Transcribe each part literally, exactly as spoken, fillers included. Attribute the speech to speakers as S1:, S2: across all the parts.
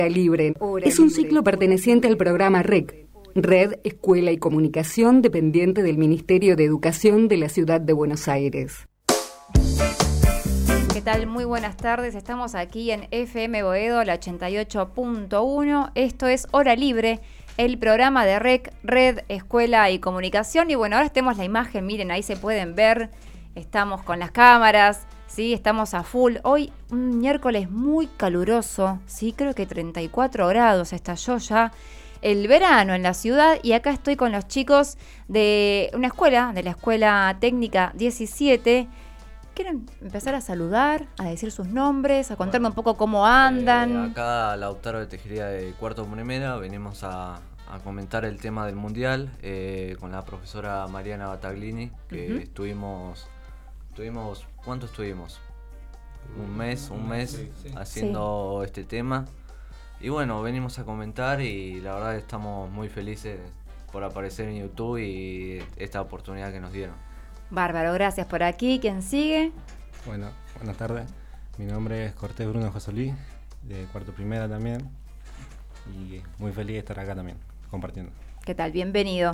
S1: Libre. Es un ciclo perteneciente al programa R E C, Red, Escuela y Comunicación, dependiente del Ministerio de Educación de la Ciudad de Buenos Aires.
S2: ¿Qué tal? Muy buenas tardes. Estamos aquí en F M Boedo, la ochenta y ocho punto uno. Esto es Hora Libre, el programa de R E C, Red, Escuela y Comunicación. Y bueno, ahora tenemos la imagen, miren, ahí se pueden ver. Estamos con las cámaras. Sí, estamos a full. Hoy un miércoles muy caluroso, sí, creo que treinta y cuatro grados, estalló ya el verano en la ciudad y acá estoy con los chicos de una escuela, de la Escuela Técnica diecisiete. ¿Quieren empezar a saludar, a decir sus nombres, a contarme bueno, un poco cómo andan?
S3: Eh, acá Lautaro de Tejería de Cuarto Primera, venimos a, a comentar el tema del Mundial eh, con la profesora Mariana Battaglini, que uh-huh. estuvimos... Estuvimos, ¿cuánto estuvimos? Un mes, un mes sí, sí. haciendo sí. este tema. Y bueno, venimos a comentar y la verdad estamos muy felices por aparecer en YouTube y esta oportunidad que nos dieron.
S2: Bárbaro, gracias. Por aquí, ¿quién sigue?
S4: Bueno, buenas tardes. Mi nombre es Cortés Bruno Josolí, de Cuarto Primera también. Y muy feliz de estar acá también, compartiendo.
S2: ¿Qué tal? Bienvenido.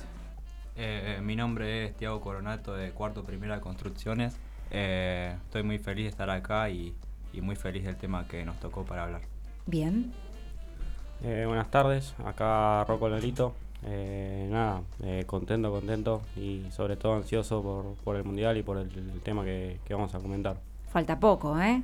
S5: Eh, mi nombre es Tiago Coronato de Cuarto Primera Construcciones. Eh, estoy muy feliz de estar acá y, y muy feliz del tema que nos tocó para hablar.
S2: Bien.
S6: Eh, buenas tardes, acá Rocco Lolito. Eh, nada, eh, contento, contento y sobre todo ansioso por, por el Mundial y por el, el tema que, que vamos a comentar.
S2: Falta poco, ¿eh?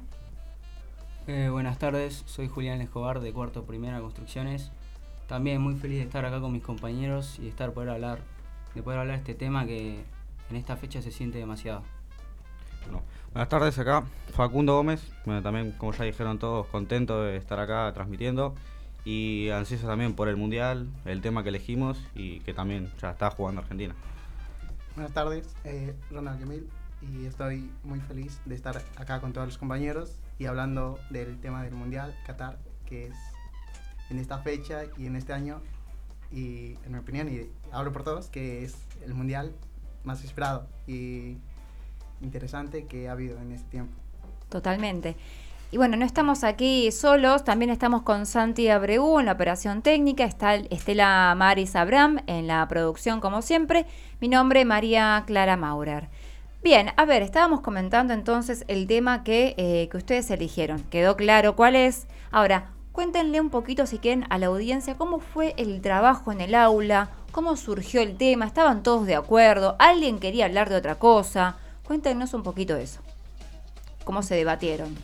S7: eh buenas tardes, soy Julián Escobar de Cuarto Primera Construcciones. También muy feliz de estar acá con mis compañeros y de estar poder hablar de poder hablar de este tema que en esta fecha se siente demasiado.
S8: Bueno, buenas tardes, acá Facundo Gómez, bueno, también como ya dijeron todos, contento de estar acá transmitiendo y ansioso también por el Mundial, el tema que elegimos y que también ya está jugando Argentina.
S9: Buenas tardes, eh, Ronald Yamil, y estoy muy feliz de estar acá con todos los compañeros y hablando del tema del Mundial Qatar, que es en esta fecha y en este año, y en mi opinión, y hablo por todos, que es el Mundial más esperado y interesante que ha habido en este tiempo.
S2: Totalmente. Y bueno, no estamos aquí solos, también estamos con Santi Abreu en la operación técnica, está Estela Maris Abraham en la producción como siempre, mi nombre María Clara Maurer. Bien, a ver, estábamos comentando entonces el tema que, eh, que ustedes eligieron, quedó claro cuál es. Ahora, cuéntenle un poquito, si quieren, a la audiencia cómo fue el trabajo en el aula, cómo surgió el tema, estaban todos de acuerdo, alguien quería hablar de otra cosa. Cuéntenos un poquito de eso. ¿Cómo se debatieron?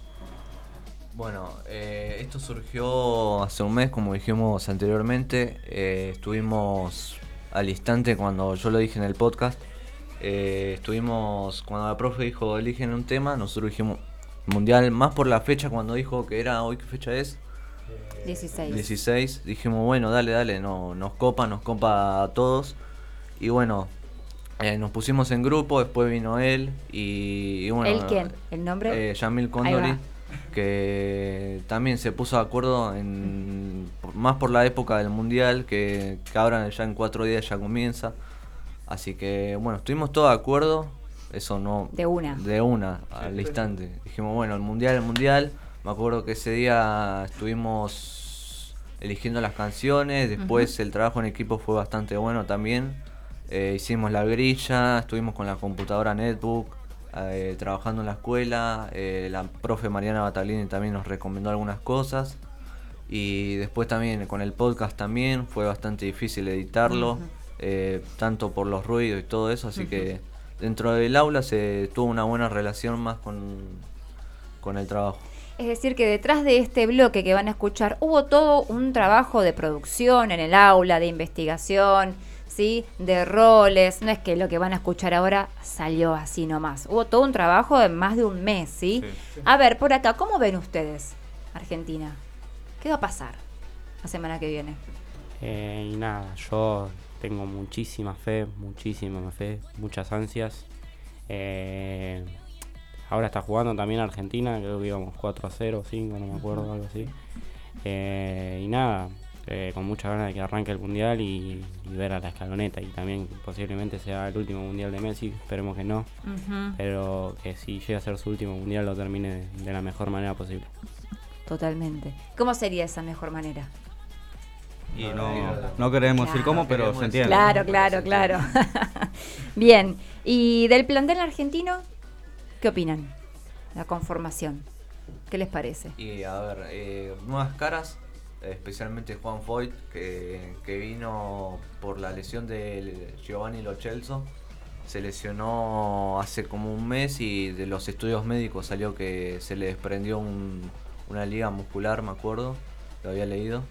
S3: Bueno, eh, esto surgió hace un mes, como dijimos anteriormente. Eh, estuvimos al instante cuando yo lo dije en el podcast. Eh, estuvimos, cuando la profe dijo, eligen un tema, nosotros dijimos Mundial, más por la fecha, cuando dijo que era hoy, ¿qué fecha es?
S2: dieciséis.
S3: dieciséis, dijimos, bueno, dale, dale, no, nos copa, nos copa a todos. Y bueno, eh, nos pusimos en grupo, después vino él y, y bueno...
S2: ¿Él quién? ¿El nombre?
S3: Eh, Yamil Condori, que también se puso de acuerdo, en más por la época del Mundial, que, que ahora ya en cuatro días ya comienza. Así que, bueno, estuvimos todos de acuerdo. Eso no...
S2: De una.
S3: De una, al sí, instante. Sí. Dijimos, bueno, el Mundial, el Mundial. Me acuerdo que ese día estuvimos eligiendo las canciones. Después uh-huh. el trabajo en equipo fue bastante bueno también. Eh, hicimos la grilla, estuvimos con la computadora Netbook, eh, trabajando en la escuela. Eh, la profe Mariana Battaglini también nos recomendó algunas cosas. Y después también con el podcast también fue bastante difícil editarlo. Uh-huh. eh, tanto por los ruidos y todo eso, así uh-huh. que... Dentro del aula se tuvo una buena relación más con, con el trabajo.
S2: Es decir, que detrás de este bloque que van a escuchar hubo todo un trabajo de producción en el aula, de investigación, ¿sí? De roles. No es que lo que van a escuchar ahora salió así nomás. Hubo todo un trabajo de más de un mes, ¿sí? Sí, sí. A ver, por acá, ¿cómo ven ustedes Argentina? ¿Qué va a pasar la semana que viene?
S6: Eh, y nada, yo... Tengo muchísima fe, muchísima fe, muchas ansias. Eh, ahora está jugando también Argentina, creo que íbamos cuatro a cero, cinco, no me acuerdo, algo así. Eh, y nada, eh, con muchas ganas de que arranque el Mundial y, y ver a la escaloneta. Y también posiblemente sea el último Mundial de Messi, esperemos que no. Uh-huh. Pero que si llega a ser su último Mundial lo termine de, de la mejor manera posible.
S2: totalmente. ¿Cómo sería esa mejor manera?
S8: Y no, no queremos
S2: Claro.
S8: decir cómo, pero se entiende.
S2: Claro, claro, claro. Bien, y del plantel argentino, ¿qué opinan? La conformación, ¿qué les parece?
S3: Y a ver, eh, nuevas caras, especialmente Juan Foyt, que, que vino por la lesión de Giovanni Lo Celso. Se lesionó hace como un mes y de los estudios médicos salió que se le desprendió un, una liga muscular, me acuerdo, lo había leído.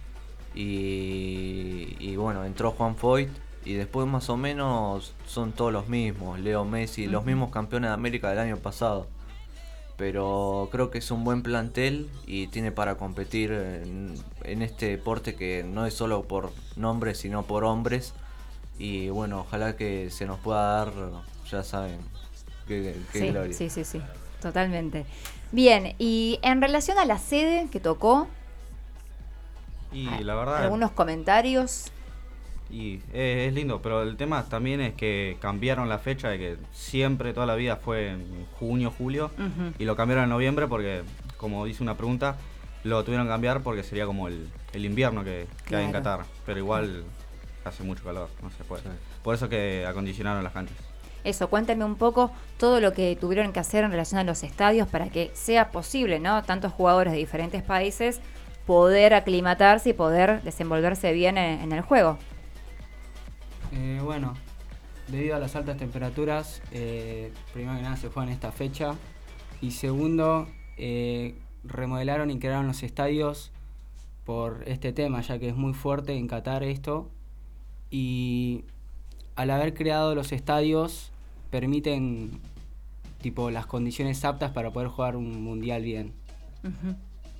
S3: Y, y bueno, entró Juan Foyt y después más o menos son todos los mismos, Leo Messi, uh-huh. los mismos campeones de América del año pasado. Pero creo que es un buen plantel y tiene para competir en, en este deporte que no es solo por nombres sino por hombres. Y bueno, ojalá que se nos pueda dar, ya saben, qué, qué
S2: sí,
S3: gloria.
S2: Sí, sí, sí, totalmente. Bien, y en relación a la sede que tocó,
S8: y la verdad,
S2: algunos comentarios.
S8: Y eh, es lindo, pero el tema también es que cambiaron la fecha, de que siempre toda la vida fue en junio, julio, uh-huh. y lo cambiaron en noviembre porque, como dice una pregunta, lo tuvieron que cambiar porque sería como el, el invierno que, que claro. hay en Qatar, pero igual hace mucho calor, no se puede. Sí. Por eso que acondicionaron las canchas.
S2: Eso, cuéntame un poco todo lo que tuvieron que hacer en relación a los estadios para que sea posible, ¿no? Tantos jugadores de diferentes países poder aclimatarse y poder desenvolverse bien en, en el juego.
S7: Eh, bueno, debido a las altas temperaturas, eh, primero que nada se juega en esta fecha y segundo, eh, remodelaron y crearon los estadios por este tema, ya que es muy fuerte en Qatar esto, y al haber creado los estadios permiten tipo las condiciones aptas para poder jugar un mundial bien.
S2: Uh-huh.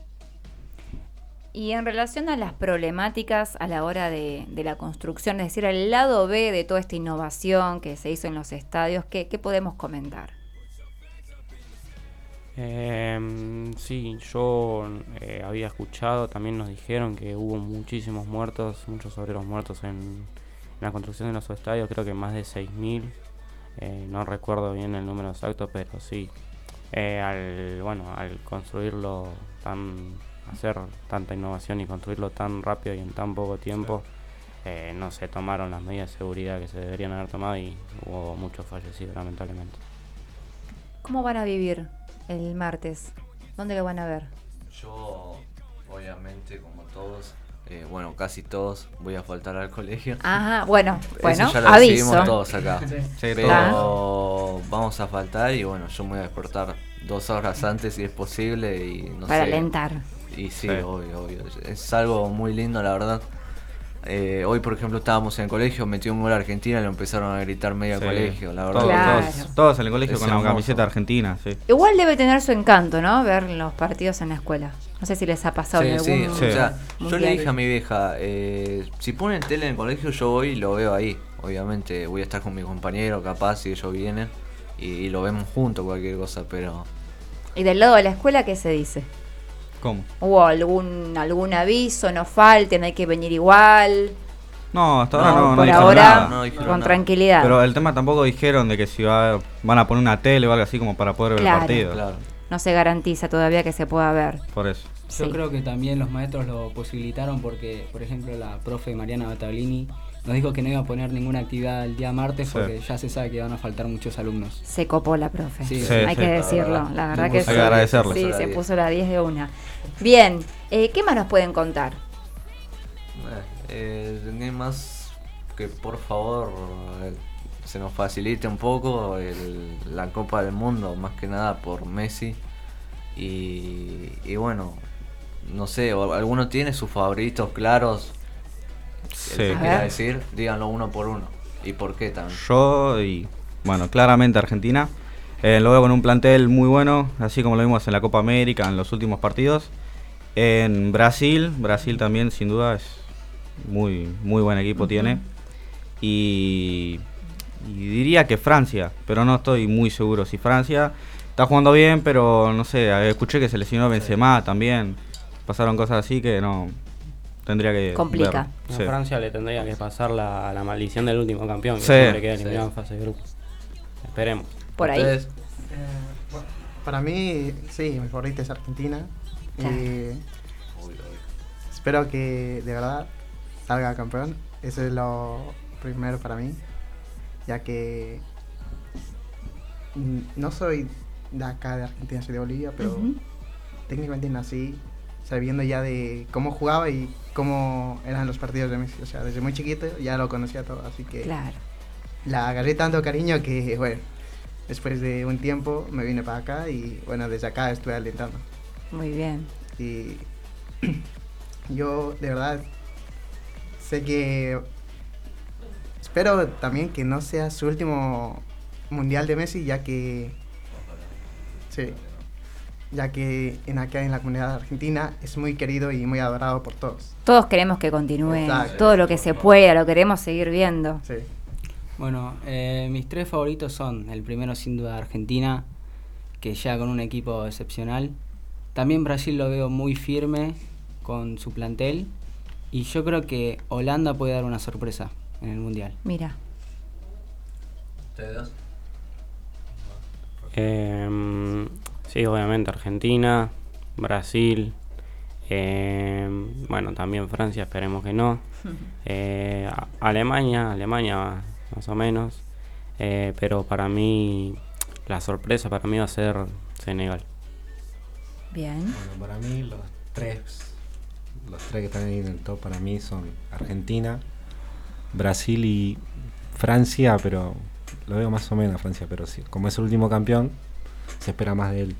S2: Y en relación a las problemáticas a la hora de, de la construcción, es decir, el lado B de toda esta innovación que se hizo en los estadios, ¿qué, qué podemos comentar?
S6: Eh, sí, yo eh, había escuchado, también nos dijeron que hubo muchísimos muertos, muchos obreros muertos en, en la construcción de los estadios, creo que más de seis mil, eh, no recuerdo bien el número exacto, pero sí, eh, al, bueno, al construirlo tan... hacer tanta innovación y construirlo tan rápido y en tan poco tiempo, eh, no se tomaron las medidas de seguridad que se deberían haber tomado y hubo muchos fallecidos, lamentablemente.
S2: ¿Cómo van a vivir el martes? ¿Dónde lo van a ver?
S3: Yo, obviamente, como todos, eh, bueno, casi todos, voy a faltar al colegio.
S2: Ajá, bueno, bueno,
S3: Eso ya lo
S2: aviso.
S3: decidimos todos acá.
S8: Sí.
S3: Pero
S2: Claro.
S3: vamos a faltar y bueno, yo me voy a despertar dos horas antes si es posible y no
S2: Para
S3: sé.
S2: alentar.
S3: Y sí,
S8: Sí.
S3: obvio, obvio. Es algo muy lindo, la verdad. Eh, hoy, por ejemplo, estábamos en el colegio, metió un gol a Argentina y lo empezaron a gritar medio
S8: Sí.
S3: colegio, la verdad.
S8: Todos,
S2: Claro.
S8: todos, todos en el colegio
S3: Es
S8: con
S3: hermoso.
S8: la camiseta argentina, sí.
S2: Igual debe tener su encanto, ¿no? Ver los partidos en la escuela. No sé si les ha pasado en
S3: Sí,
S2: algún
S3: sí, o sea, yo
S2: mundial.
S3: le dije a mi vieja, eh, si ponen tele en el colegio yo voy y lo veo ahí. Obviamente voy a estar con mi compañero, capaz, si ellos vienen, y, y lo vemos juntos, cualquier cosa, pero...
S2: ¿Y del lado de la escuela qué se dice?
S8: ¿Cómo?
S2: ¿Hubo algún algún aviso? ¿No falten? ¿Hay que venir igual?
S8: No, hasta ahora
S3: No,
S8: no, no
S2: por
S8: dijeron
S2: ahora,
S8: nada.
S3: no dijeron
S2: con
S3: nada.
S2: tranquilidad.
S8: Pero el tema tampoco dijeron de que si va, van a poner una tele o algo así como para poder ver
S2: Claro.
S8: el partido.
S3: Claro.
S2: No se garantiza todavía que se pueda ver.
S8: Por eso.
S7: Yo
S2: Sí.
S7: creo que también los maestros lo posibilitaron porque, por ejemplo, la profe Mariana Battaglini nos dijo que no iba a poner ninguna actividad el día martes
S8: Sí.
S7: porque ya se sabe que van a faltar muchos alumnos.
S2: Se copó la profe.
S7: Sí,
S8: Sí,
S2: Hay
S8: sí.
S2: que
S3: La
S2: decirlo.
S3: verdad.
S2: La verdad
S3: Muy
S2: que
S3: bien.
S2: sí.
S8: Hay que agradecerle.
S2: Sí,
S3: Puso la
S2: se
S3: diez.
S2: puso la diez de una. Bien, eh, ¿qué más nos pueden contar?
S3: Eh, eh, más que por favor eh, se nos facilite un poco el- la Copa del Mundo, más que nada por Messi. Y, y bueno, no sé, o- ¿alguno tiene sus favoritos claros?
S8: Sí.
S3: El que
S2: A
S3: quiera
S2: ver.
S3: decir, díganlo uno por uno. ¿Y por qué también?
S8: Yo y, bueno, claramente Argentina. Eh, lo veo con un plantel muy bueno, así como lo vimos en la Copa América en los últimos partidos. En Brasil, Brasil también sin duda es muy, muy buen equipo tiene. Y, y diría que Francia, pero no estoy muy seguro si Francia está jugando bien, pero no sé, escuché que se lesionó Benzema también. Pasaron cosas así que no tendría que
S2: Complica.
S8: ver.
S6: A
S8: Sí.
S6: Francia le tendría que pasar la, la maldición del último campeón, que
S8: Sí.
S6: siempre queda eliminado
S3: Sí.
S6: en fase de grupo. Esperemos.
S2: Por ahí.
S3: ¿Ustedes?
S9: Eh, bueno, para mí, sí, mi favorita es Argentina.
S2: Claro.
S9: Eh, espero que de verdad salga campeón. Eso es lo primero para mí, ya que mm, no soy de acá de Argentina, soy de Bolivia, pero
S2: Ujú.
S9: técnicamente nací sabiendo ya de cómo jugaba y cómo eran los partidos de Messi. O sea, desde muy chiquito ya lo conocía todo, así que
S2: Claro.
S9: la agarré tanto cariño que, bueno, después de un tiempo me vine para acá y, bueno, desde acá estuve alentando.
S2: Muy bien.
S9: Y yo, de verdad, sé que... Espero también que no sea su último mundial de Messi, ya que... Sí. Ya que en acá en la comunidad argentina es muy querido y muy adorado por todos.
S2: Todos queremos que continúe
S9: Exacto.
S2: todo lo que se pueda, lo queremos seguir viendo.
S9: Sí.
S7: Bueno, eh, mis tres favoritos son, el primero sin duda Argentina, que ya con un equipo excepcional. También Brasil lo veo muy firme con su plantel. Y yo creo que Holanda puede dar una sorpresa en el Mundial.
S2: Mira.
S3: ¿Ustedes dos?
S6: Eh, sí, obviamente Argentina, Brasil, eh, bueno, también Francia, esperemos que no. Eh, a- Alemania, Alemania más o menos. Eh, pero para mí, la sorpresa para mí va a ser Senegal.
S2: Bien.
S4: Bueno, para mí los tres, los tres que están ahí en el top para mí son Argentina, Brasil y Francia, pero lo veo más o menos a Francia, pero sí, como es el último campeón, se espera más de él.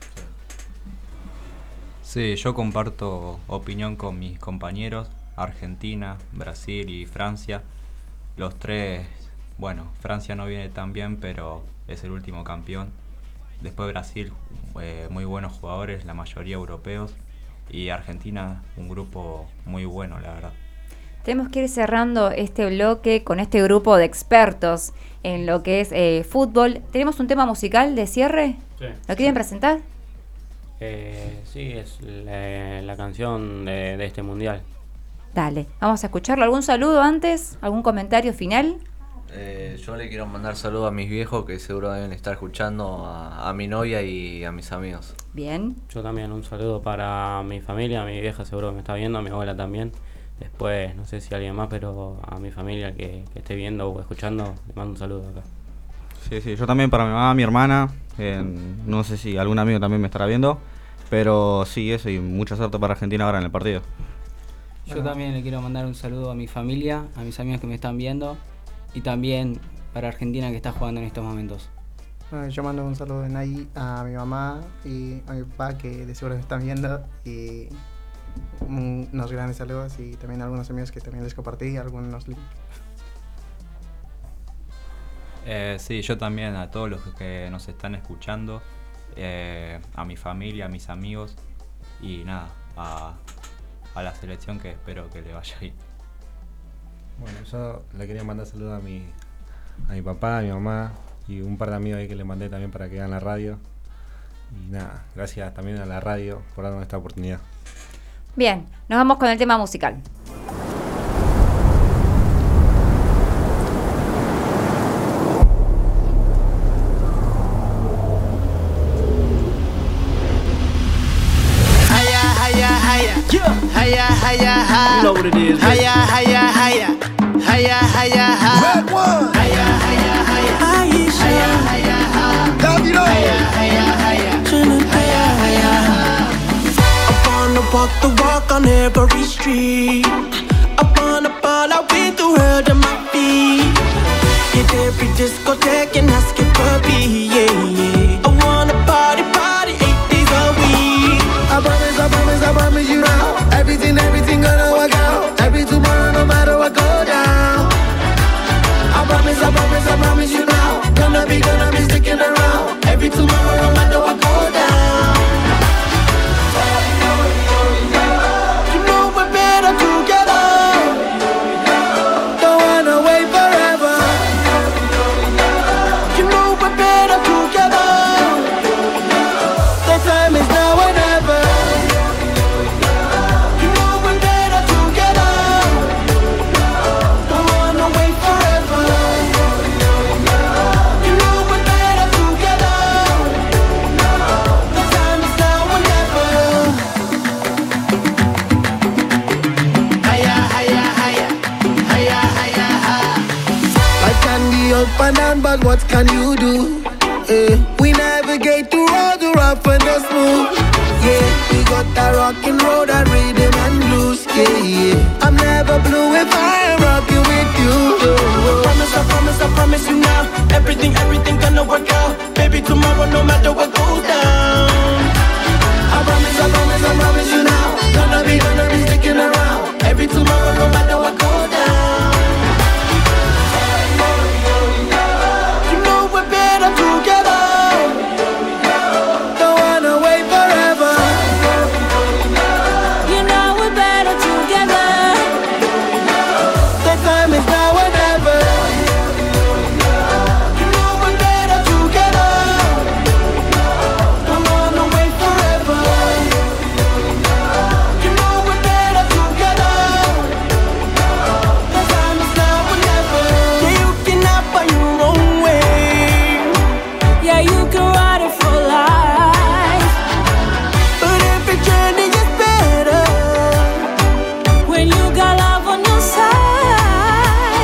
S5: Sí, yo comparto opinión con mis compañeros, Argentina, Brasil y Francia. Los tres, bueno, Francia no viene tan bien, pero es el último campeón. Después Brasil, eh, muy buenos jugadores, la mayoría europeos. Y Argentina, un grupo muy bueno, la verdad.
S2: Tenemos que ir cerrando este bloque con este grupo de expertos en lo que es eh, fútbol. ¿Tenemos un tema musical de cierre?
S6: Sí.
S2: ¿Lo quieren presentar?
S6: Eh, sí, es la, la canción de, de este mundial.
S2: Dale, vamos a escucharlo. ¿Algún saludo antes? ¿Algún comentario final?
S3: Eh, yo le quiero mandar saludos a mis viejos que seguro deben estar escuchando, a, a mi novia y a mis amigos.
S2: Bien.
S6: Yo también un saludo para mi familia, mi vieja seguro que me está viendo, a mi abuela también. Después, no sé si alguien más, pero a mi familia que, que esté viendo o escuchando, le mando un saludo acá.
S8: Sí, sí, yo también para mi mamá, mi hermana, eh, no sé si algún amigo también me estará viendo, pero sí, eso, y mucha suerte para Argentina ahora en el partido.
S7: Yo
S9: Bueno.
S7: también le quiero mandar un saludo a mi familia, a mis amigos que me están viendo, y también para Argentina que está jugando en estos momentos.
S9: Bueno, yo mando un saludo de Nay a mi mamá y a mi papá que de seguro me están viendo y un- unos grandes saludos y también a algunos amigos que también les compartí algunos links.
S5: Eh, sí, yo también a todos los que nos están escuchando, eh, a mi familia, a mis amigos y nada, a, a la selección que espero que le vaya bien.
S4: Bueno, yo le quería mandar saludos a mi, a mi papá, a mi mamá y un par de amigos ahí que le mandé también para que hagan la radio. Y nada, gracias también a la radio por darnos esta oportunidad.
S2: Bien, nos vamos con el tema musical.
S10: Higher, higher, higher. Higher, higher, higher. You know what it is. Higher, higher, higher. Higher, higher, higher. Red one. Higher, higher, higher. Higher, higher, higher. Higher, higher, higher. Higher, higher, higher.
S11: I wanna walk the walk on every street. I wanna fall out with the world at my feet. Hit every discotheque and ask it for me, yeah, yeah. I wanna party, party eight days a week.
S10: I promise, I promise, I promise you now. Everything, everything gonna work out. Every tomorrow, no matter what go down. I promise, I promise, I promise you now. Gonna be, gonna be sticking around. Every tomorrow, no matter what go down.
S11: You know we're better together. and down, but what can you do? Uh, we navigate through all the rough and the smooth. Yeah, we got that rockin' road and rhythm and blues. Yeah, yeah. I'm never blue if I am rocking with you. I promise, I promise, I promise you now. Everything, everything gonna work out. Baby, tomorrow, no matter what goes down. I promise, I promise, I promise you now. Gonna be, gonna be sticking around. Every tomorrow, no matter what goes down. You know we're better together. Don't wanna wait forever. You know we're better together. The time is now or never. You know we're better together. Don't wanna wait forever. You know we're better together. The time is now or never. Yeah, you can up on your own way. Yeah, you can ride it for life. But every journey is better when you got love on your side.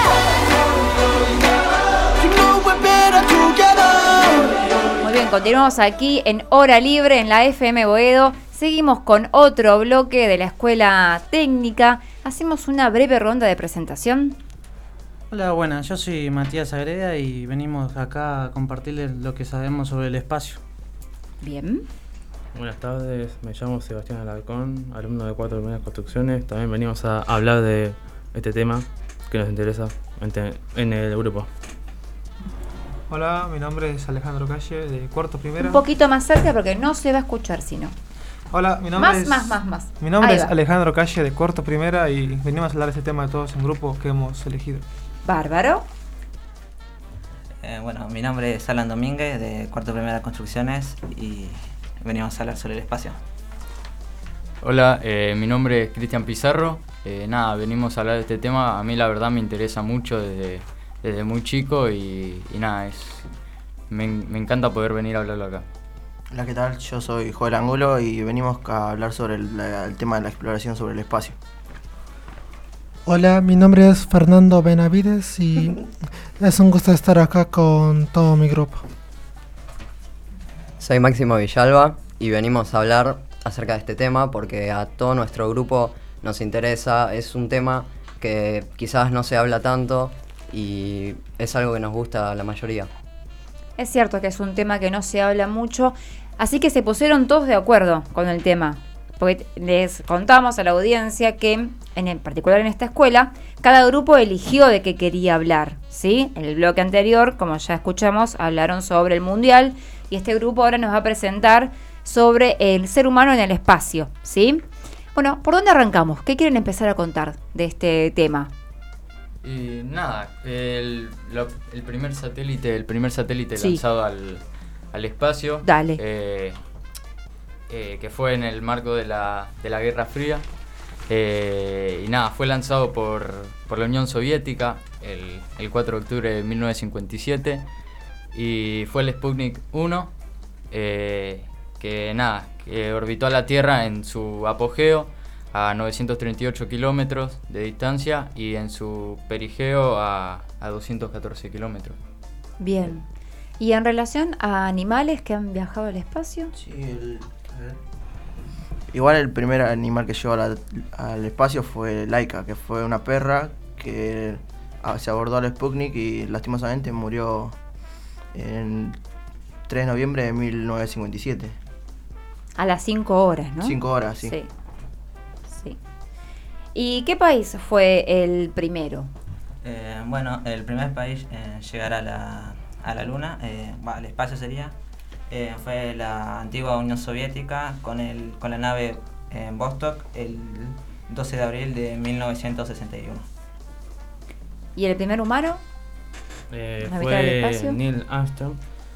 S11: Yeah. You know we're better together.
S2: Muy bien, continuamos aquí en Hora Libre en la F M Boedo. Seguimos con otro bloque de la Escuela Técnica. Hacemos una breve ronda de presentación.
S12: Hola, buenas, yo soy Matías Agreda y venimos acá a compartirles lo que sabemos sobre el espacio.
S2: Bien.
S6: Buenas tardes, me llamo Sebastián Alarcón, alumno de Cuarto Primeras Construcciones. También venimos a hablar de este tema que nos interesa en el grupo.
S13: Hola, mi nombre es Alejandro Calle, de Cuarto Primera.
S2: Un poquito más cerca porque no se va a escuchar si no.
S13: Hola, mi nombre
S2: Más,
S13: es...
S2: más, más, más.
S13: Mi nombre
S2: Ahí
S13: es
S2: va.
S13: Alejandro Calle, de Cuarto Primera, y venimos a hablar de este tema de todos en grupo que hemos elegido.
S2: Bárbaro.
S14: Eh, bueno, mi nombre es Alan Domínguez, de Cuarto Primera Construcciones, y venimos a hablar sobre el espacio.
S15: Hola, eh, mi nombre es Cristian Pizarro. Eh, nada, venimos a hablar de este tema. A mí la verdad me interesa mucho desde, desde muy chico y, y nada, es me, me encanta poder venir a hablarlo acá.
S16: Hola, ¿qué tal? Yo soy Joel Angulo y venimos a hablar sobre el, la- el tema de la exploración sobre el espacio.
S17: Hola, mi nombre es Fernando Benavides y es un gusto estar acá con todo mi grupo.
S18: Soy Máximo Villalba y venimos a hablar acerca de este tema porque a todo nuestro grupo nos interesa. Es un tema que quizás no se habla tanto y es algo que nos gusta a la mayoría.
S2: Es cierto que es un tema que no se habla mucho, así que se pusieron todos de acuerdo con el tema. Porque les contamos a la audiencia que, en el particular en esta escuela, cada grupo eligió de qué quería hablar, ¿sí? En el bloque anterior, como ya escuchamos, hablaron sobre el mundial y este grupo ahora nos va a presentar sobre el ser humano en el espacio, ¿sí? Bueno, ¿por dónde arrancamos? ¿Qué quieren empezar a contar de este tema?
S15: Y nada, el, lo- el primer satélite, el primer satélite
S2: Sí.
S15: lanzado al, al espacio,
S2: Dale.
S15: eh, eh, que fue en el marco de la, de la Guerra Fría, eh, y nada, fue lanzado por, por la Unión Soviética el, el cuatro de octubre de mil novecientos cincuenta y siete, y fue el Sputnik uno, eh, que nada, que orbitó a la Tierra en su apogeo a novecientos treinta y ocho kilómetros de distancia y en su perigeo a, a doscientos catorce kilómetros.
S2: Bien. ¿Y en relación a animales que han viajado al espacio?
S16: Sí, el- a ver. Igual el primer animal que llegó a la- al espacio fue Laika, que fue una perra que ah, se abordó al Sputnik y lastimosamente murió en tres de noviembre de mil novecientos cincuenta y siete.
S2: A las cinco horas, ¿no?
S16: Cinco horas, sí.
S2: Sí. Sí. ¿Y qué país fue el primero?
S14: Eh, bueno, el primer país en llegar a la, a la Luna, eh, bah, al espacio sería, eh, fue la antigua Unión Soviética con, el, con la nave eh, Vostok el doce de abril de mil novecientos sesenta y uno.
S2: ¿Y el primer humano?
S6: Eh,
S2: ¿Navegar al
S6: fue
S2: espacio?
S6: Neil Armstrong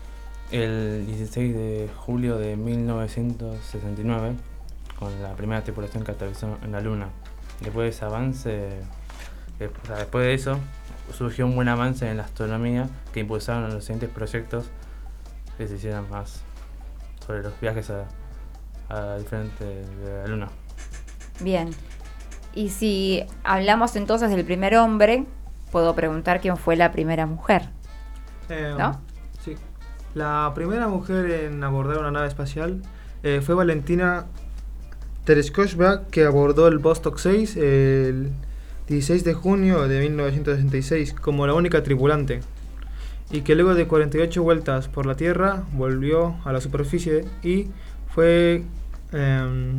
S6: el dieciséis de julio de mil novecientos sesenta y nueve con la primera tripulación que aterrizó en la Luna. Después de ese avance, eh, o sea, después de eso, surgió un buen avance en la astronomía que impulsaron los siguientes proyectos que se hicieran más sobre los viajes a, a diferentes de la Luna.
S2: Bien. Y si hablamos entonces del primer hombre, puedo preguntar quién fue la primera mujer.
S13: Eh,
S2: ¿No?
S13: Sí. La primera mujer en abordar una nave espacial eh, fue Valentina Tereshkova, que abordó el Vostok seis el dieciséis de junio de mil novecientos sesenta y seis como la única tripulante, y que luego de cuarenta y ocho vueltas por la Tierra volvió a la superficie y fue eh,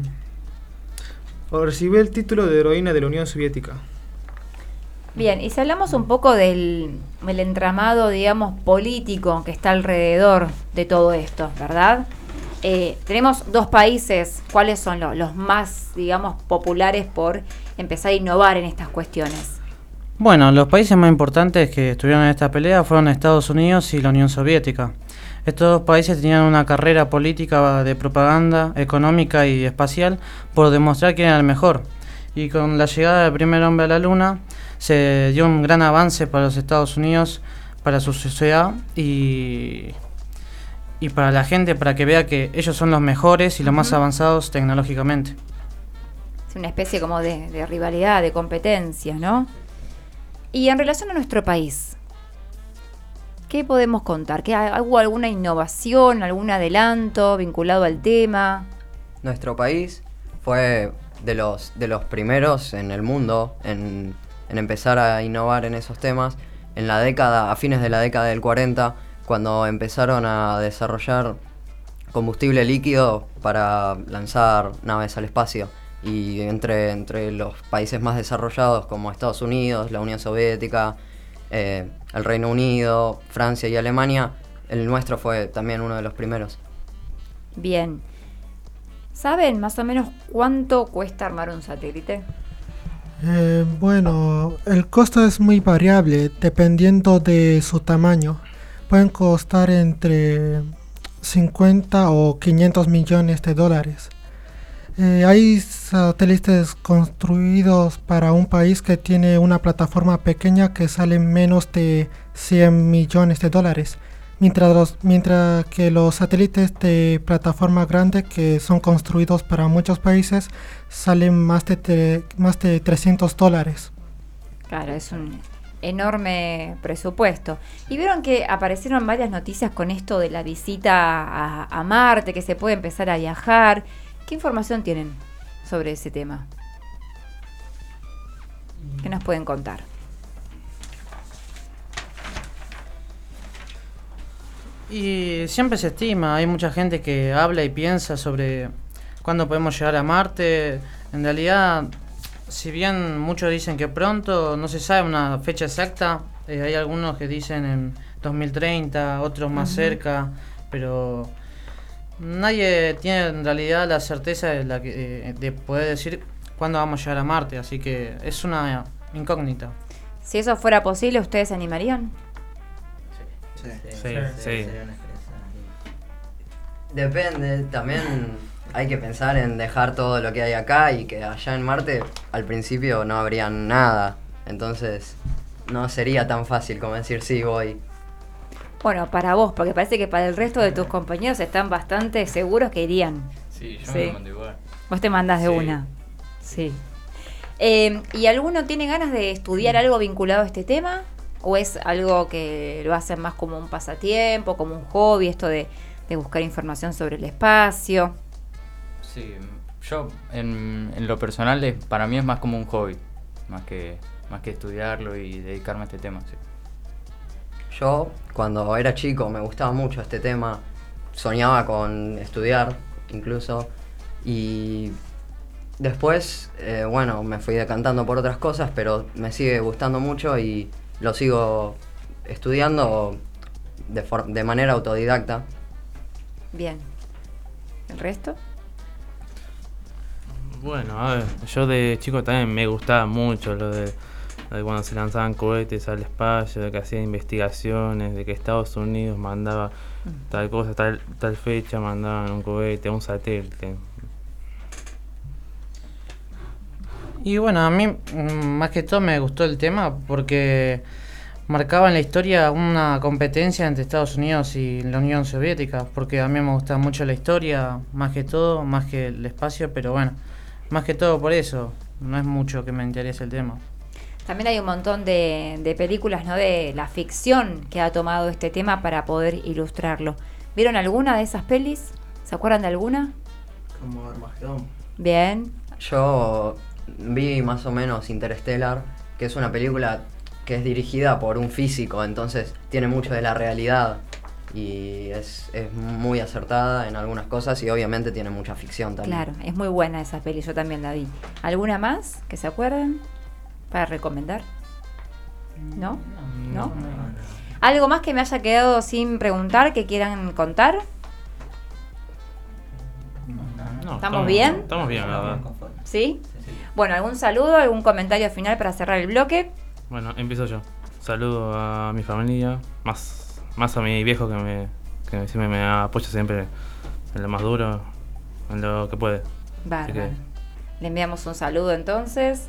S13: recibió el título de heroína de la Unión Soviética.
S2: Bien, y si hablamos un poco del, del entramado, digamos, político que está alrededor de todo esto, ¿verdad? Eh, tenemos dos países, ¿cuáles son los, los más, digamos, populares por empezar a innovar en estas cuestiones?
S12: Bueno, los países más importantes que estuvieron en esta pelea fueron Estados Unidos y la Unión Soviética. Estos dos países tenían una carrera política de propaganda, económica y espacial por demostrar quién era el mejor. Y con la llegada del primer hombre a la Luna se dio un gran avance para los Estados Unidos, para su sociedad y, y para la gente, para que vea que ellos son los mejores y los más avanzados tecnológicamente.
S2: Es una especie como de, de rivalidad, de competencia, ¿no? Y en relación a nuestro país, ¿qué podemos contar? ¿Que hubo alguna innovación, algún adelanto vinculado al tema?
S18: Nuestro país fue de los, de los primeros en el mundo en, en empezar a innovar en esos temas. En la década, a fines de la década del cuarenta, cuando empezaron a desarrollar combustible líquido para lanzar naves al espacio. Y entre, entre los países más desarrollados como Estados Unidos, la Unión Soviética, eh, el Reino Unido, Francia y Alemania, el nuestro fue también uno de los primeros.
S2: Bien. ¿Saben más o menos cuánto cuesta armar un satélite?
S17: Eh, bueno, el costo es muy variable dependiendo de su tamaño. Pueden costar entre cincuenta o quinientos millones de dólares. Eh, hay satélites construidos para un país que tiene una plataforma pequeña que sale menos de cien millones de dólares, mientras, los, mientras que los satélites de plataforma grande que son construidos para muchos países salen más de, tre, más de trescientos dólares.
S2: Claro, es un enorme presupuesto. Y vieron que aparecieron varias noticias con esto de la visita a, a Marte, que se puede empezar a viajar. ¿Qué información tienen sobre ese tema? ¿Qué nos pueden contar?
S12: Y siempre se estima, hay mucha gente que habla y piensa sobre cuándo podemos llegar a Marte. En realidad, si bien muchos dicen que pronto, no se sabe una fecha exacta. Eh, hay algunos que dicen en dos mil treinta, otros más uh-huh. cerca, pero nadie tiene en realidad la certeza de, la que, eh, de poder decir cuándo vamos a llegar a Marte, así que es una incógnita.
S2: Si eso fuera posible, ¿ustedes se animarían?
S18: Sí, sí,
S12: sí, sí.
S18: sí. Depende, también hay que pensar en dejar todo lo que hay acá y que allá en Marte al principio no habría nada, entonces no sería tan fácil como decir sí, voy.
S2: Bueno, para vos, porque parece que para el resto de tus compañeros están bastante seguros que irían.
S15: Sí, yo
S2: sí.
S15: me mando igual.
S2: Vos te mandás de sí. una. Sí. Eh, ¿Y alguno tiene ganas de estudiar algo vinculado a este tema? ¿O es algo que lo hacen más como un pasatiempo, como un hobby, esto de, de buscar información sobre el espacio?
S15: Sí, yo en, en lo personal es, para mí es más como un hobby, más que, más que estudiarlo y dedicarme a este tema. Sí.
S18: Yo, cuando era chico, me gustaba mucho este tema, soñaba con estudiar incluso, y después, eh, bueno, me fui decantando por otras cosas, pero me sigue gustando mucho y lo sigo estudiando de, for- de manera autodidacta.
S2: Bien. ¿El resto?
S6: Bueno, a ver, yo de chico también me gustaba mucho lo de... de cuando se lanzaban cohetes al espacio, de que hacían investigaciones, de que Estados Unidos mandaba mm. tal cosa, tal, tal fecha, mandaban un cohete, un satélite.
S12: Y bueno, a mí más que todo me gustó el tema porque marcaba en la historia una competencia entre Estados Unidos y la Unión Soviética, porque a mí me gusta mucho la historia, más que todo, más que el espacio, pero bueno, más que todo por eso, no es mucho que me interese el tema.
S2: También hay un montón de, de películas, ¿no? De la ficción que ha tomado este tema para poder ilustrarlo. ¿Vieron alguna de esas pelis? ¿Se acuerdan de alguna?
S16: Como Armagedón.
S2: Bien.
S18: Yo vi más o menos Interstellar, que es una película que es dirigida por un físico, entonces tiene mucho de la realidad y es, es muy acertada en algunas cosas y obviamente tiene mucha ficción también.
S2: Claro, es muy buena esa peli, yo también la vi. ¿Alguna más que se acuerden para recomendar? ¿No? ¿No? ¿Algo más que me haya quedado sin preguntar, que quieran contar?
S19: No,
S2: ¿Estamos bien?
S19: Estamos bien, la verdad.
S2: ¿Sí? Bueno, ¿algún saludo, algún comentario final para cerrar el bloque?
S19: Bueno, empiezo yo. Saludo a mi familia, más, más a mi viejo que me, que siempre me apoya siempre en lo más duro, en lo que puede.
S2: Bárbaro.
S19: Que...
S2: Le enviamos un saludo entonces.